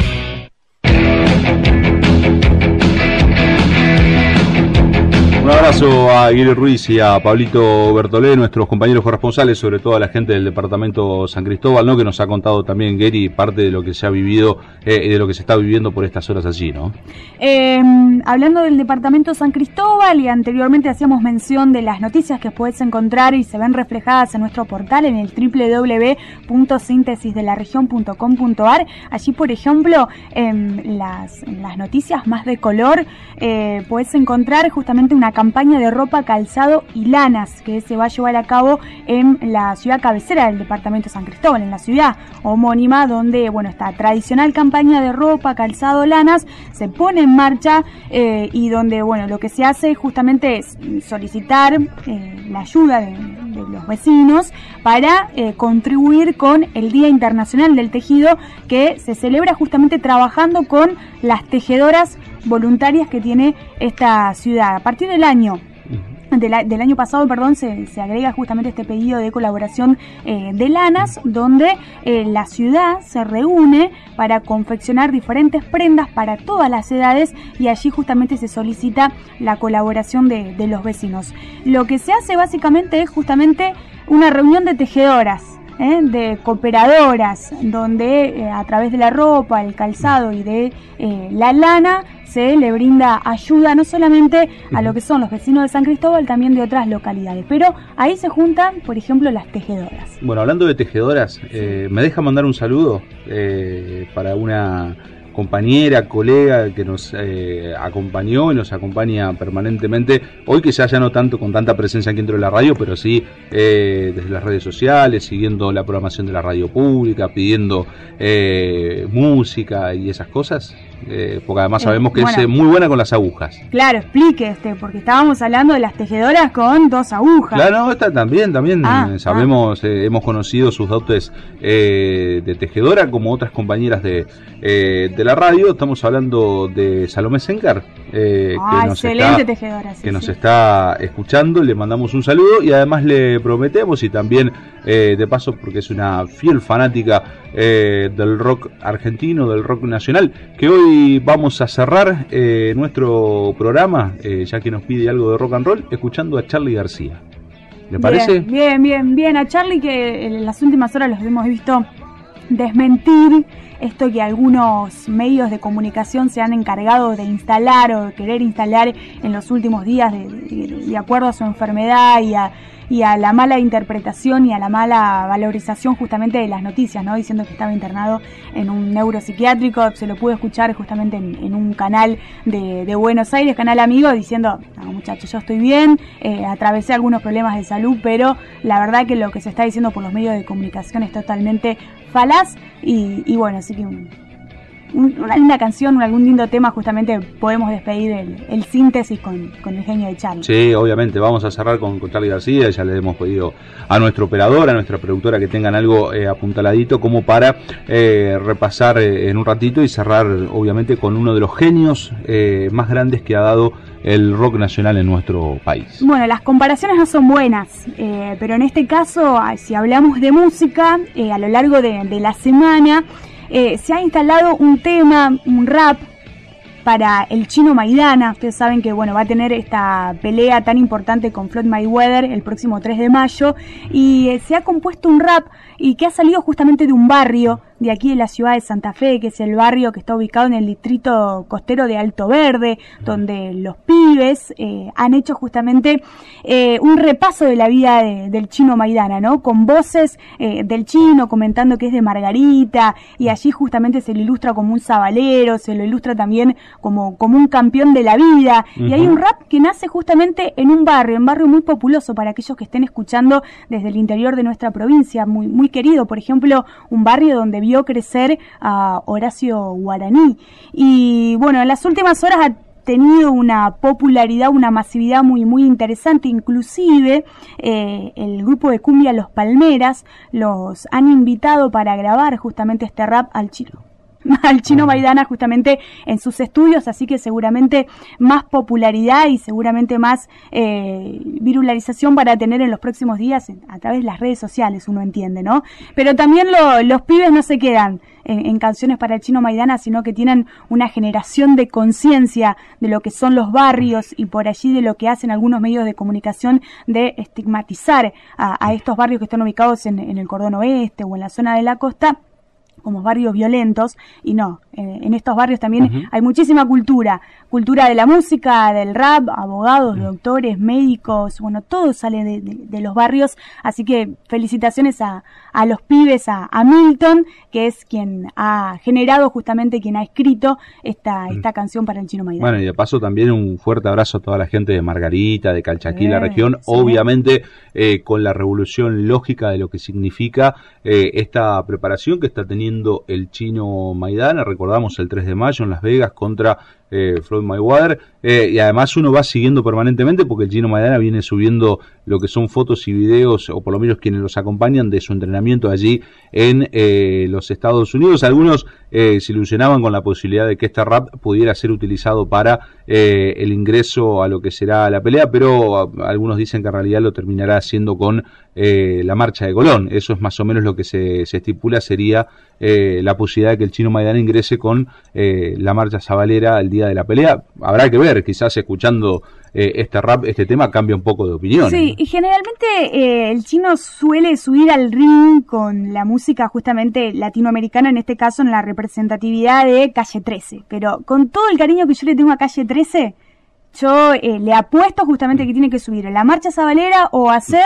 Un abrazo paso a Guilherme Ruiz y a Pablito Bertolé, nuestros compañeros corresponsales, sobre todo a la gente del departamento San Cristóbal, ¿no? Que nos ha contado también, Gary, parte de lo que se ha vivido y de lo que se está viviendo por estas horas allí, ¿no? Hablando del departamento San Cristóbal, y anteriormente hacíamos mención de las noticias que puedes encontrar y se ven reflejadas en nuestro portal en el www.sintesisdelaregion.com.ar. Allí, por ejemplo, en las noticias más de color, puedes encontrar justamente una campaña de ropa, calzado y lanas que se va a llevar a cabo en la ciudad cabecera del departamento San Cristóbal, en la ciudad homónima, donde, bueno, esta tradicional campaña de ropa, calzado, lanas se pone en marcha y donde, bueno, lo que se hace justamente es solicitar la ayuda de los vecinos para contribuir con el Día Internacional del Tejido, que se celebra justamente trabajando con las tejedoras voluntarias que tiene esta ciudad. A partir del año pasado, se agrega justamente este pedido de colaboración de lanas, donde la ciudad se reúne para confeccionar diferentes prendas para todas las edades, y allí justamente se solicita la colaboración de los vecinos. Lo que se hace básicamente es justamente una reunión de tejedoras, de cooperadoras, donde a través de la ropa, el calzado y de la lana se le brinda ayuda no solamente a lo que son los vecinos de San Cristóbal, también de otras localidades, pero ahí se juntan, por ejemplo, las tejedoras. Bueno, hablando de tejedoras, ¿me deja mandar un saludo para una compañera, colega que nos acompañó y nos acompaña permanentemente, hoy quizás ya no tanto con tanta presencia aquí dentro de la radio, pero sí desde las redes sociales, siguiendo la programación de la radio pública, pidiendo música y esas cosas, porque además sabemos que es muy buena con las agujas. Claro, explique porque estábamos hablando de las tejedoras con 2 agujas. Claro, esta también sabemos, hemos conocido sus dotes de tejedora, como otras compañeras de la radio. Estamos hablando de Salomé Sencar, que nos está escuchando. Le mandamos un saludo y además le prometemos, y también de paso porque es una fiel fanática del rock argentino, del rock nacional, que hoy vamos a cerrar nuestro programa, ya que nos pide algo de rock and roll, escuchando a Charly García. ¿Le parece? Bien. A Charly, que en las últimas horas los hemos visto desmentir esto que algunos medios de comunicación se han encargado de instalar o de querer instalar en los últimos días de acuerdo a su enfermedad y a la mala interpretación y a la mala valorización justamente de las noticias, ¿no? Diciendo que estaba internado en un neuropsiquiátrico. Se lo pude escuchar justamente en un canal de Buenos Aires, canal amigo, diciendo: no, muchachos, yo estoy bien, atravesé algunos problemas de salud, pero la verdad que lo que se está diciendo por los medios de comunicación es totalmente falaz. Y bueno, así que una canción, algún lindo tema, justamente podemos despedir el síntesis con el genio de Charly. Sí, obviamente, vamos a cerrar con Charly García. Ya le hemos pedido a nuestro operador, a nuestra productora, que tengan algo apuntaladito como para repasar en un ratito y cerrar, obviamente, con uno de los genios más grandes que ha dado el rock nacional en nuestro país. Bueno, las comparaciones no son buenas, pero en este caso, si hablamos de música, a lo largo de la semana se ha instalado un tema, un rap para el Chino Maidana. Ustedes saben que va a tener esta pelea tan importante con Floyd Mayweather el próximo 3 de mayo, y se ha compuesto un rap y que ha salido justamente de un barrio de aquí de la ciudad de Santa Fe, que es el barrio que está ubicado en el distrito costero de Alto Verde, donde los pibes han hecho justamente un repaso de la vida del Chino Maidana, ¿no? Con voces del Chino comentando que es de Margarita, y allí justamente se lo ilustra como un sabalero, se lo ilustra también como un campeón de la vida. Y hay un rap que nace justamente en un barrio muy populoso para aquellos que estén escuchando desde el interior de nuestra provincia, muy, muy querido. Por ejemplo, un barrio donde vio crecer a Horacio Guaraní. Y bueno, en las últimas horas ha tenido una popularidad, una masividad muy, muy interesante. Inclusive el grupo de cumbia Los Palmeras los han invitado para grabar justamente este rap al Chino al Chino Maidana justamente en sus estudios, así que seguramente más popularidad y seguramente más virularización para tener en los próximos días a través de las redes sociales, uno entiende, ¿no? Pero también los pibes no se quedan en canciones para el Chino Maidana, sino que tienen una generación de conciencia de lo que son los barrios y por allí de lo que hacen algunos medios de comunicación de estigmatizar a estos barrios que están ubicados en el cordón oeste o en la zona de la costa como barrios violentos, y no, en estos barrios también hay muchísima cultura de la música, del rap, abogados, doctores, médicos, bueno, todo sale de los barrios, así que felicitaciones a los pibes, a Milton, que es quien ha generado justamente, quien ha escrito esta canción para el Chino Maidana. Bueno, y de paso también un fuerte abrazo a toda la gente de Margarita, de Calchaquí, la región, sí. Obviamente con la revolución lógica de lo que significa esta preparación que está teniendo el Chino Maidana. Recordamos el 3 de mayo en Las Vegas contra Floyd Mayweather, y además uno va siguiendo permanentemente porque el Chino Maidana viene subiendo lo que son fotos y videos, o por lo menos quienes los acompañan, de su entrenamiento allí en los Estados Unidos. Algunos se ilusionaban con la posibilidad de que este rap pudiera ser utilizado para el ingreso a lo que será la pelea, pero algunos dicen que en realidad lo terminará haciendo con la marcha de Colón. Eso es más o menos lo que se estipula, sería la posibilidad de que el Chino Maidana ingrese con la marcha sabalera el día de la pelea. Habrá que ver, quizás escuchando este tema cambia un poco de opinión. Sí, y generalmente el chino suele subir al ring con la música justamente latinoamericana, en este caso en la representatividad de Calle 13, pero con todo el cariño que yo le tengo a Calle 13, yo le apuesto justamente que tiene que subir en la marcha sabalera o hacer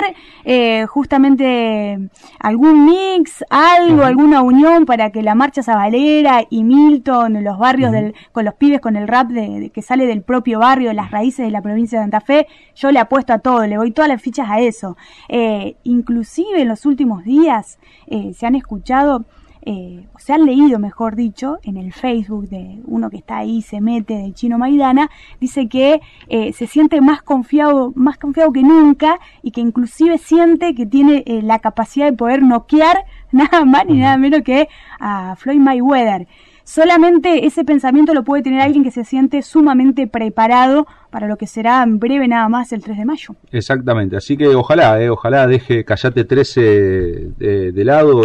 justamente algún mix, alguna unión para que la marcha sabalera y Milton, los barrios con los pibes, con el rap que sale del propio barrio, de las raíces de la provincia de Santa Fe, yo le apuesto a todo, le doy todas las fichas a eso. Inclusive en los últimos días se han escuchado, o se han leído, mejor dicho, en el Facebook de uno que está ahí, se mete, del Chino Maidana, dice que se siente más confiado que nunca, y que inclusive siente que tiene la capacidad de poder noquear nada más ni nada menos que a Floyd Mayweather. Solamente ese pensamiento lo puede tener alguien que se siente sumamente preparado para lo que será en breve nada más el 3 de mayo. Exactamente, así que ojalá deje Callate 13 de lado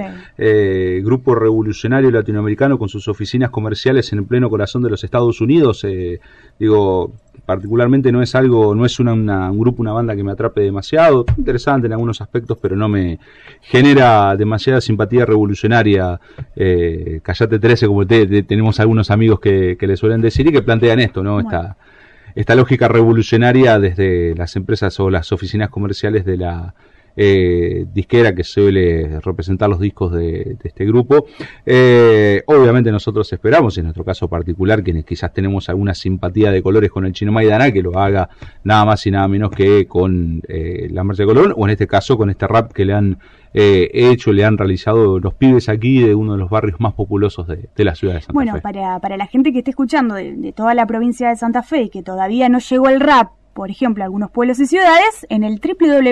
grupo revolucionario latinoamericano con sus oficinas comerciales en el pleno corazón de los Estados Unidos. Particularmente no es un grupo, una banda que me atrape demasiado, interesante en algunos aspectos, pero no me genera demasiada simpatía revolucionaria. Callate 13, como tenemos algunos amigos que le suelen decir y que plantean esto, ¿no? Bueno. Esta lógica revolucionaria desde las empresas o las oficinas comerciales de la disquera que suele representar los discos de este grupo. Obviamente nosotros esperamos, en nuestro caso particular, quienes quizás tenemos alguna simpatía de colores con el Chino Maidana, que lo haga nada más y nada menos que con la marcha de Colón, o en este caso con este rap que le han le han realizado los pibes aquí de uno de los barrios más populosos de la ciudad de Santa Fe. Bueno, para la gente que esté escuchando de toda la provincia de Santa Fe y que todavía no llegó el rap, por ejemplo, a algunos pueblos y ciudades, en el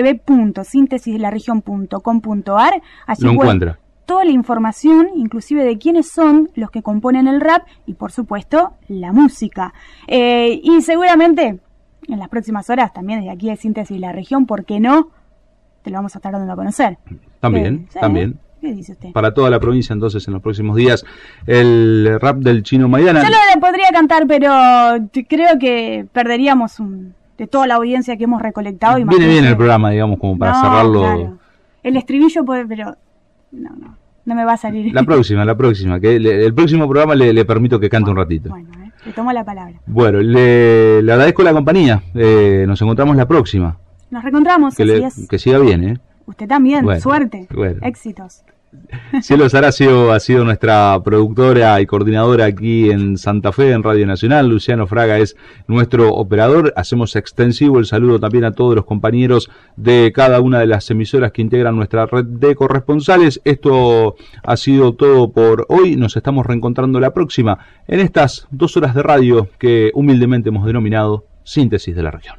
www.sintesisdelaregion.com.ar allí lo encuentra toda la información, inclusive de quiénes son los que componen el rap y, por supuesto, la música. Y seguramente en las próximas horas también desde aquí de Síntesis de la Región, ¿por qué no? Te lo vamos a estar dando a conocer. También. ¿Qué dice usted? Para toda la provincia, entonces, en los próximos días, el rap del Chino Maidana. Yo lo podría cantar, pero creo que perderíamos de toda la audiencia que hemos recolectado. Viene bien el programa, digamos, como para cerrarlo. Claro. El estribillo puede, pero no me va a salir. La próxima, que el próximo programa le permito que cante un ratito. Bueno, le tomo la palabra. Bueno, le agradezco la compañía. Nos encontramos la próxima. Nos reencontramos, que siga bien, Usted también, bueno, suerte, bueno. Éxitos. Cielo Sara ha sido nuestra productora y coordinadora aquí en Santa Fe, en Radio Nacional. Luciano Fraga es nuestro operador. Hacemos extensivo el saludo también a todos los compañeros de cada una de las emisoras que integran nuestra red de corresponsales. Esto ha sido todo por hoy. Nos estamos reencontrando la próxima en estas 2 horas de radio que humildemente hemos denominado Síntesis de la Región.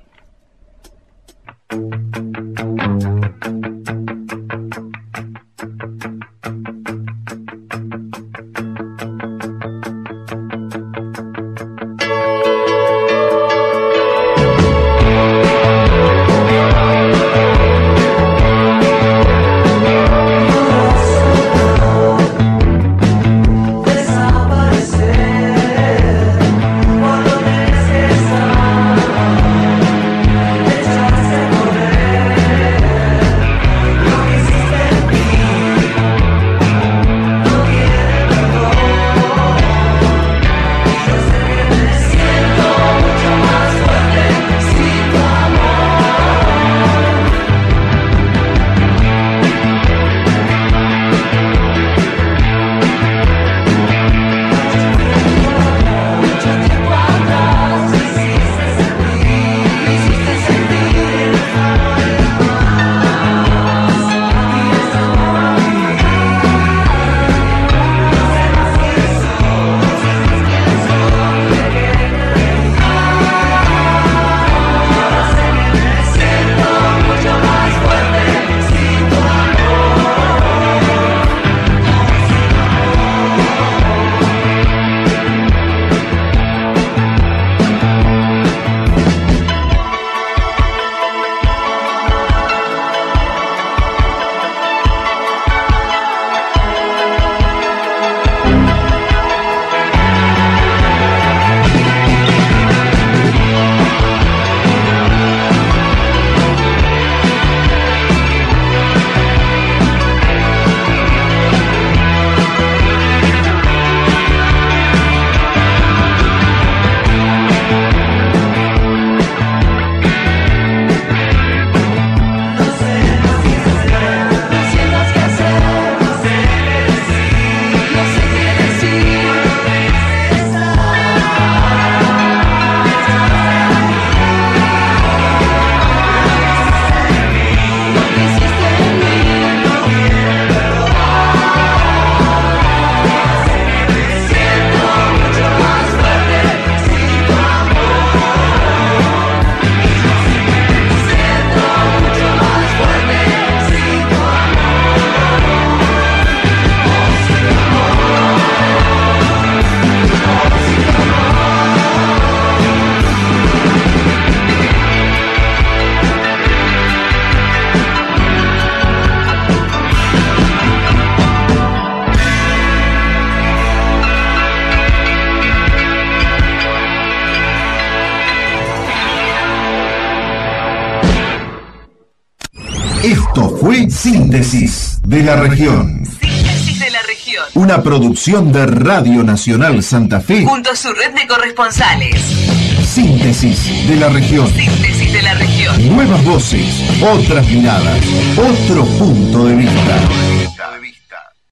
Esto fue Síntesis de la Región. Síntesis de la Región. Una producción de Radio Nacional Santa Fe junto a su red de corresponsales. Síntesis de la Región. Síntesis de la Región. Nuevas voces, otras miradas, otro punto de vista.